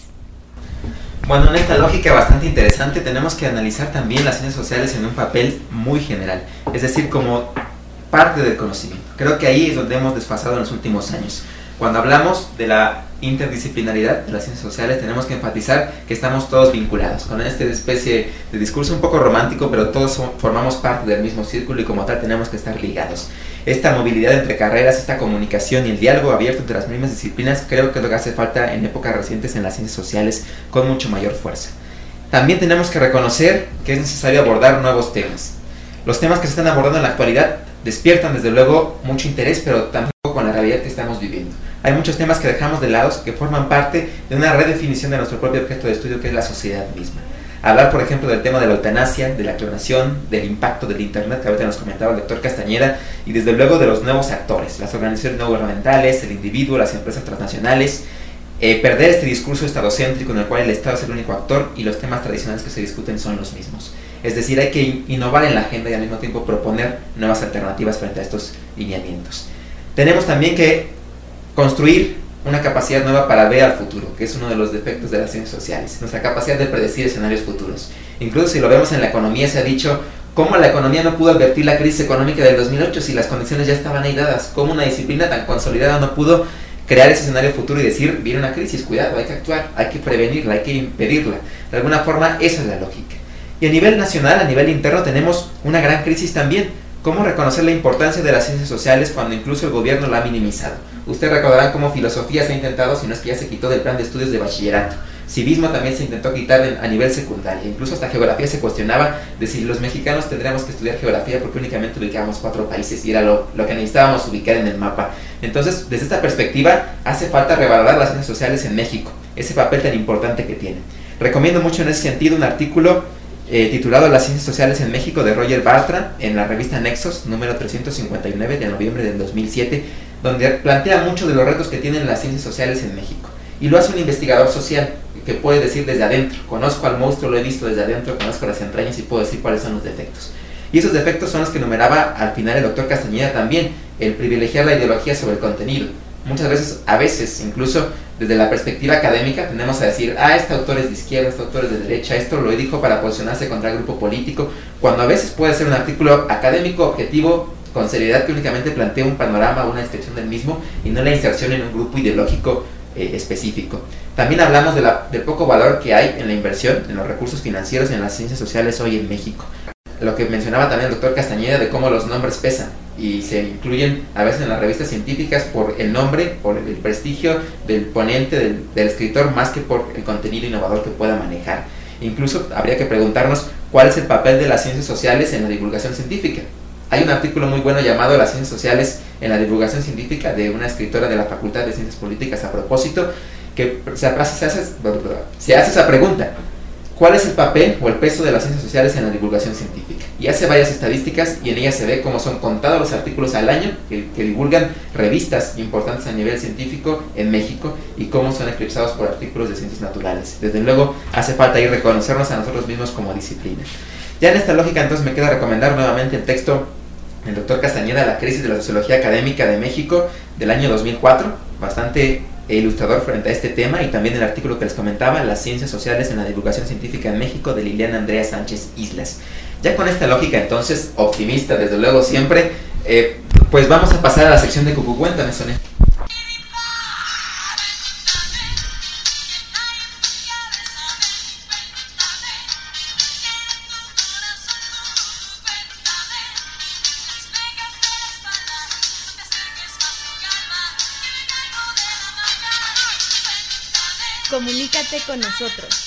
Bueno, en esta lógica bastante interesante tenemos que analizar también las ciencias sociales en un papel muy general, es decir, como parte del conocimiento. Creo que ahí es donde hemos desfasado en los últimos años. Cuando hablamos de la interdisciplinaridad de las ciencias sociales, tenemos que enfatizar que estamos todos vinculados, con esta especie de discurso un poco romántico, pero todos son, formamos parte del mismo círculo y como tal tenemos que estar ligados. Esta movilidad entre carreras, esta comunicación y el diálogo abierto entre las mismas disciplinas, creo que es lo que hace falta en épocas recientes en las ciencias sociales con mucho mayor fuerza. También tenemos que reconocer que es necesario abordar nuevos temas. Los temas que se están abordando en la actualidad despiertan desde luego mucho interés, pero tampoco con la realidad que estamos viviendo. Hay muchos temas que dejamos de lado que forman parte de una redefinición de nuestro propio objeto de estudio, que es la sociedad misma. Hablar, por ejemplo, del tema de la eutanasia, de la clonación, del impacto del internet, que ahorita nos comentaba el doctor Castañeda, y desde luego de los nuevos actores, las organizaciones no gubernamentales, el individuo, las empresas transnacionales, eh, perder este discurso estadocéntrico en el cual el Estado es el único actor y los temas tradicionales que se discuten son los mismos. Es decir, hay que innovar en la agenda y al mismo tiempo proponer nuevas alternativas frente a estos lineamientos. Tenemos también que construir una capacidad nueva para ver al futuro, que es uno de los defectos de las ciencias sociales, nuestra capacidad de predecir escenarios futuros. Incluso si lo vemos en la economía, se ha dicho cómo la economía no pudo advertir la crisis económica del dos mil ocho si las condiciones ya estaban ahí dadas, cómo una disciplina tan consolidada no pudo crear ese escenario futuro y decir, viene una crisis, cuidado, hay que actuar, hay que prevenirla, hay que impedirla. De alguna forma, esa es la lógica. Y a nivel nacional, a nivel interno, tenemos una gran crisis también. ¿Cómo reconocer la importancia de las ciencias sociales cuando incluso el gobierno la ha minimizado? Ustedes recordarán cómo filosofía se ha intentado, si no es que ya se quitó del plan de estudios de bachillerato. Civismo también se intentó quitar a nivel secundario. Incluso hasta geografía se cuestionaba de si los mexicanos tendríamos que estudiar geografía porque únicamente ubicábamos cuatro países y era lo, lo que necesitábamos ubicar en el mapa. Entonces, desde esta perspectiva, hace falta revalorar las ciencias sociales en México, ese papel tan importante que tienen. Recomiendo mucho en ese sentido un artículo Eh, titulado Las ciencias sociales en México, de Roger Bartra, en la revista Nexos, número trescientos cincuenta y nueve de noviembre del dos mil siete, donde plantea muchos de los retos que tienen las ciencias sociales en México. Y lo hace un investigador social que puede decir desde adentro, conozco al monstruo, lo he visto desde adentro, conozco las entrañas y puedo decir cuáles son los defectos. Y esos defectos son los que enumeraba al final el doctor Castañeda también, el privilegiar la ideología sobre el contenido. Muchas veces, a veces incluso desde la perspectiva académica tendemos a decir, ah, este autor es de izquierda, este autor es de derecha, esto lo dijo para posicionarse contra el grupo político, cuando a veces puede ser un artículo académico, objetivo, con seriedad, que únicamente plantea un panorama, una descripción del mismo y no la inserción en un grupo ideológico eh, específico. También hablamos de la, del poco valor que hay en la inversión, en los recursos financieros en las ciencias sociales hoy en México. Lo que mencionaba también el doctor Castañeda de cómo los nombres pesan y se incluyen a veces en las revistas científicas por el nombre, por el prestigio del ponente, del, del escritor, más que por el contenido innovador que pueda manejar. Incluso habría que preguntarnos cuál es el papel de las ciencias sociales en la divulgación científica. Hay un artículo muy bueno llamado Las ciencias sociales en la divulgación científica, de una escritora de la Facultad de Ciencias Políticas a propósito, que se hace, se hace, se hace esa pregunta. ¿cuál es el papel o el peso de las ciencias sociales en la divulgación científica? Y hace varias estadísticas y en ellas se ve cómo son contados los artículos al año que, que divulgan revistas importantes a nivel científico en México y cómo son eclipsados por artículos de ciencias naturales. Desde luego hace falta ir reconocernos a nosotros mismos como disciplina. Ya en esta lógica entonces me queda recomendar nuevamente el texto del doctor Castañeda, La crisis de la sociología académica de México, del año dos mil cuatro, bastante ilustrador frente a este tema, y también el artículo que les comentaba, Las ciencias sociales en la divulgación científica en México, de Liliana Andrea Sánchez Islas. Ya con esta lógica entonces, optimista desde luego siempre, eh, pues vamos a pasar a la sección de Cucu. Cuéntame, Sonia. Comunícate con nosotros.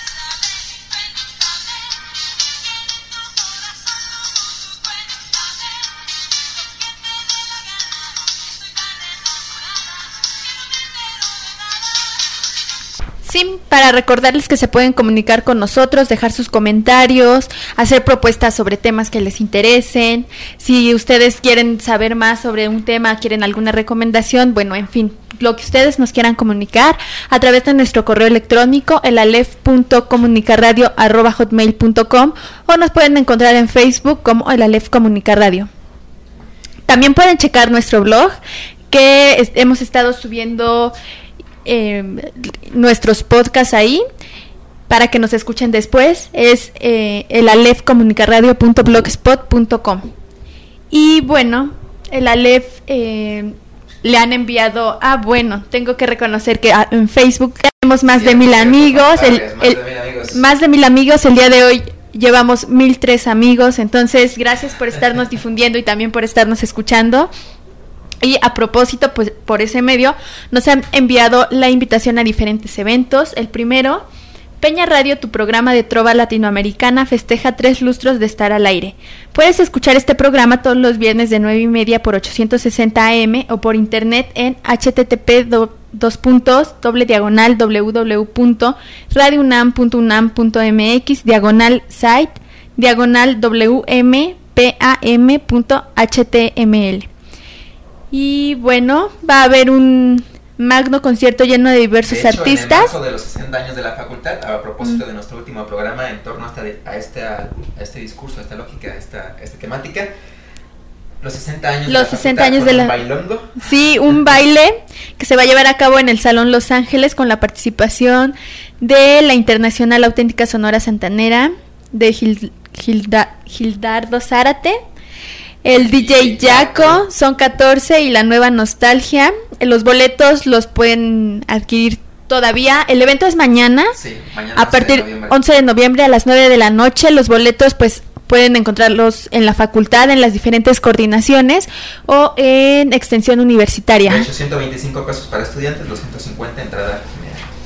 Sí, para recordarles que se pueden comunicar con nosotros, dejar sus comentarios, hacer propuestas sobre temas que les interesen. Si ustedes quieren saber más sobre un tema, quieren alguna recomendación, bueno, en fin, lo que ustedes nos quieran comunicar a través de nuestro correo electrónico, el alef punto comunicarradio arroba hotmail punto com, o nos pueden encontrar en Facebook como el Alef Comunicarradio. También pueden checar nuestro blog, que es, hemos estado subiendo Eh, nuestros podcasts ahí para que nos escuchen después. Es eh, el alef comunicarradio punto blogspot punto com. Y bueno, el Alef eh, le han enviado, ah bueno, tengo que reconocer que ah, en Facebook tenemos más de mil amigos, el, el, más de mil amigos, más de mil amigos, el día de hoy llevamos mil tres amigos, entonces gracias por estarnos difundiendo y también por estarnos escuchando. Y a propósito, pues por ese medio nos han enviado la invitación a diferentes eventos. El primero, Peña Radio, tu programa de trova latinoamericana, festeja tres lustros de estar al aire. Puedes escuchar este programa todos los viernes de nueve y media por ochocientos sesenta A M o por internet en http dos puntos doble diagonal www punto radio unam punto unam punto mx diagonal site diagonal wmpam punto html. Y bueno, va a haber un magno concierto lleno de diversos de hecho, artistas. En el marco de los sesenta años de la facultad, a propósito mm. de nuestro último programa en torno a, esta, a, este, a este discurso, a esta lógica, a esta, a esta temática, los sesenta años los de la sesenta facultad, años de la un bailongo. Sí, un baile que se va a llevar a cabo en el Salón Los Ángeles con la participación de la Internacional Auténtica Sonora Santanera, de Gil, Gilda, Gildardo Zárate, el D J Jaco, Son catorce y la Nueva Nostalgia. Los boletos los pueden adquirir todavía. El evento es mañana, sí, mañana a partir de once de noviembre a las nueve de la noche. Los boletos pues pueden encontrarlos en la facultad, en las diferentes coordinaciones o en extensión universitaria. De hecho, ciento veinticinco pesos para estudiantes, doscientos cincuenta entrada general.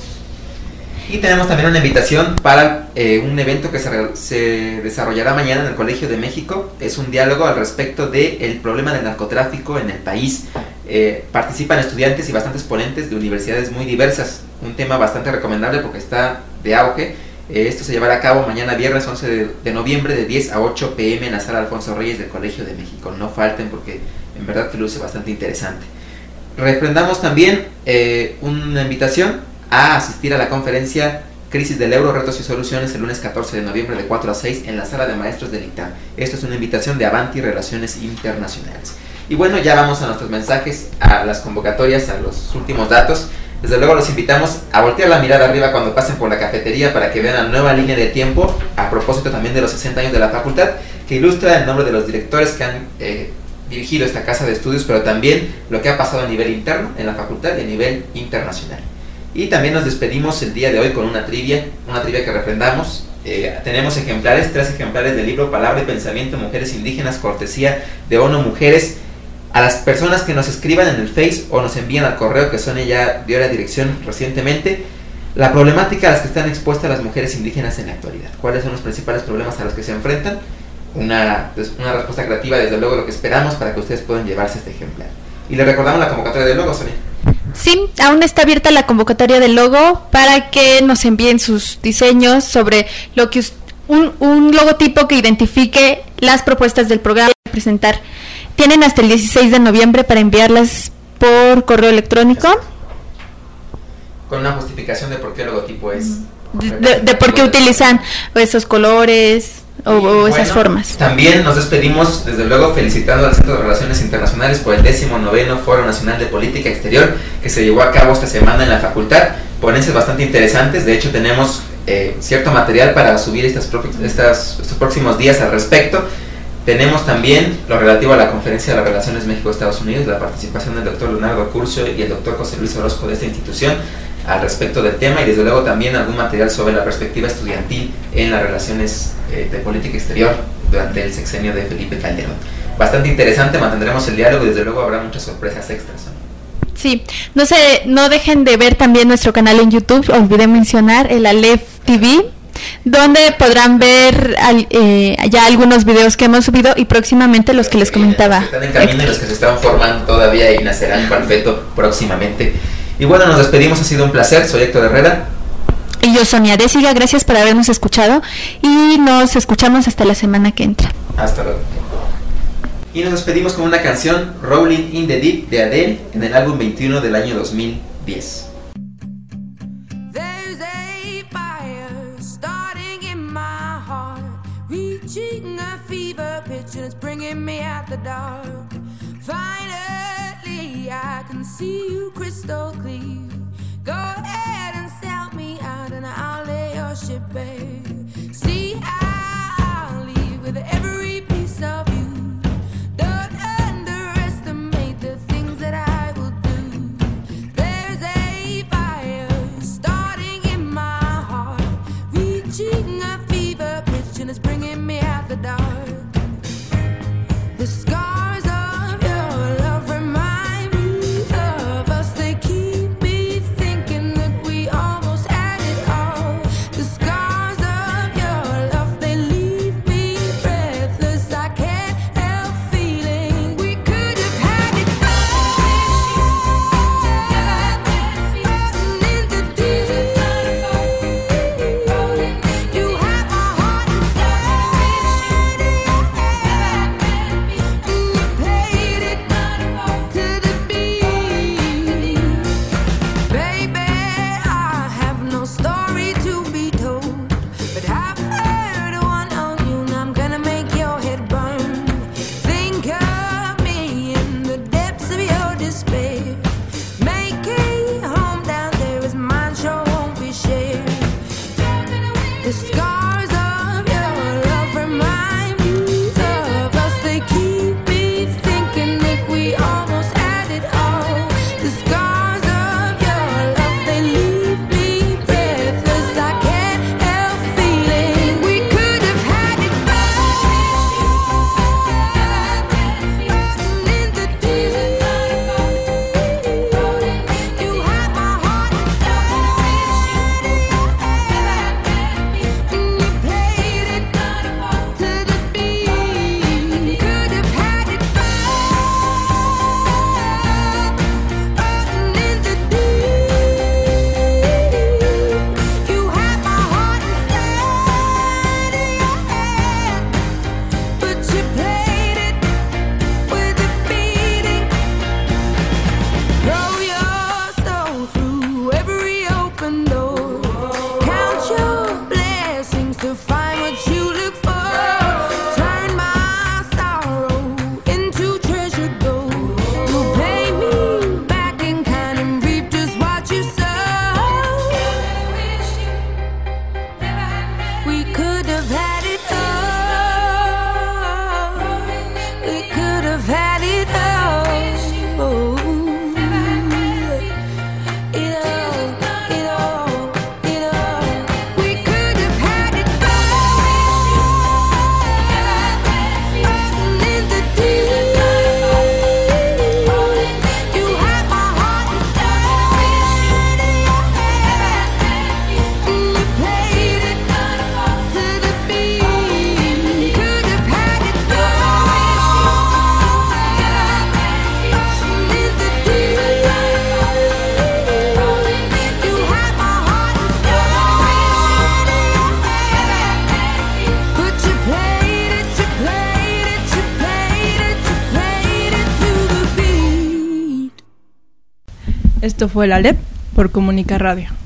Y tenemos también una invitación para eh, un evento que se, se desarrollará mañana en el Colegio de México. Es un diálogo al respecto del problema del narcotráfico en el país. Eh, participan estudiantes y bastantes ponentes de universidades muy diversas. Un tema bastante recomendable porque está de auge. Eh, esto se llevará a cabo mañana viernes once de, de noviembre de diez a ocho pm en la sala Alfonso Reyes del Colegio de México. No falten porque en verdad que luce bastante interesante. Refrendamos también eh, una invitación a asistir a la conferencia Crisis del Euro, Retos y Soluciones el lunes catorce de noviembre de cuatro a seis en la sala de maestros del ITAM. Esto es una invitación de Avanti Relaciones Internacionales. Y bueno, ya vamos a nuestros mensajes, a las convocatorias, a los últimos datos. Desde luego los invitamos a voltear la mirada arriba cuando pasen por la cafetería para que vean la nueva línea de tiempo, a propósito también de los sesenta años de la facultad, que ilustra el nombre de los directores que han eh, dirigido esta casa de estudios, pero también lo que ha pasado a nivel interno en la facultad y a nivel internacional. Y también nos despedimos el día de hoy con una trivia, una trivia que refrendamos. Eh, tenemos ejemplares, tres ejemplares del libro Palabra y Pensamiento, Mujeres Indígenas, cortesía de ONU Mujeres. A las personas que nos escriban en el Face o nos envían al correo, que Sonia ya dio la dirección recientemente, la problemática a las que están expuestas las mujeres indígenas en la actualidad. ¿Cuáles son los principales problemas a los que se enfrentan? Una, una respuesta creativa, desde luego, lo que esperamos para que ustedes puedan llevarse este ejemplar. Y les recordamos la convocatoria de luego, Sonia. Sí, aún está abierta la convocatoria del logo para que nos envíen sus diseños sobre lo que us- un, un logotipo que identifique las propuestas del programa a presentar. Tienen hasta el dieciséis de noviembre para enviarlas por correo electrónico. Con una justificación de por qué el logotipo es... De, de, de por qué utilizan esos colores o, o bueno, esas formas. También nos despedimos, desde luego, felicitando al Centro de Relaciones Internacionales por el décimo noveno Foro Nacional de Política Exterior que se llevó a cabo esta semana en la facultad. Ponencias bastante interesantes, de hecho tenemos eh, cierto material para subir estas, estas, estos próximos días al respecto. Tenemos también lo relativo a la Conferencia de las Relaciones México-Estados Unidos, la participación del doctor Leonardo Curcio y el doctor José Luis Orozco de esta institución al respecto del tema, y desde luego también algún material sobre la perspectiva estudiantil en las relaciones eh, de política exterior durante el sexenio de Felipe Calderón. Bastante interesante, mantendremos el diálogo y desde luego habrá muchas sorpresas extras, ¿no? Sí, no se, no dejen de ver también nuestro canal en YouTube, olvidé mencionar el Aleph T V, donde podrán ver al, eh, ya algunos videos que hemos subido y próximamente los que les comentaba. Los que están en camino y los que se están formando todavía y nacerán con feto próximamente. Y bueno, nos despedimos, ha sido un placer, soy Héctor Herrera. Y yo, Sonia Désiga, gracias por habernos escuchado y nos escuchamos hasta la semana que entra. Hasta luego. Y nos despedimos con una canción, Rolling in the Deep, de Adele, en el álbum veintiuno del año dos mil diez. There's a fire starting in my heart, reaching a fever pitch and it's bringing me out the dark. Finally I can see you crystal clear. Go ahead and sell me out and I'll lay your ship bare. See, I'll leave with every piece of you. Don't underestimate the things that I will do. There's a fire starting in my heart, reaching a fever pitch and it's bringing me out the dark. The scars of your love remind me of us. They keep me thinking that we almost had it all. The scars of your love, they leave me breathless. I can't help feeling we could have had it all. In the deep, you have my heart inside, and you played it to the beat. Baby, I have no story to be told, but I've heard one on you and I'm gonna make your head burn. Think of me in the depths of your despair. Make a home down there as mine sure won't be shared. The scars of your love remind me of us. They keep me thinking that we almost had it all. The scars of your love Esto fue la L E P por Comunica Radio.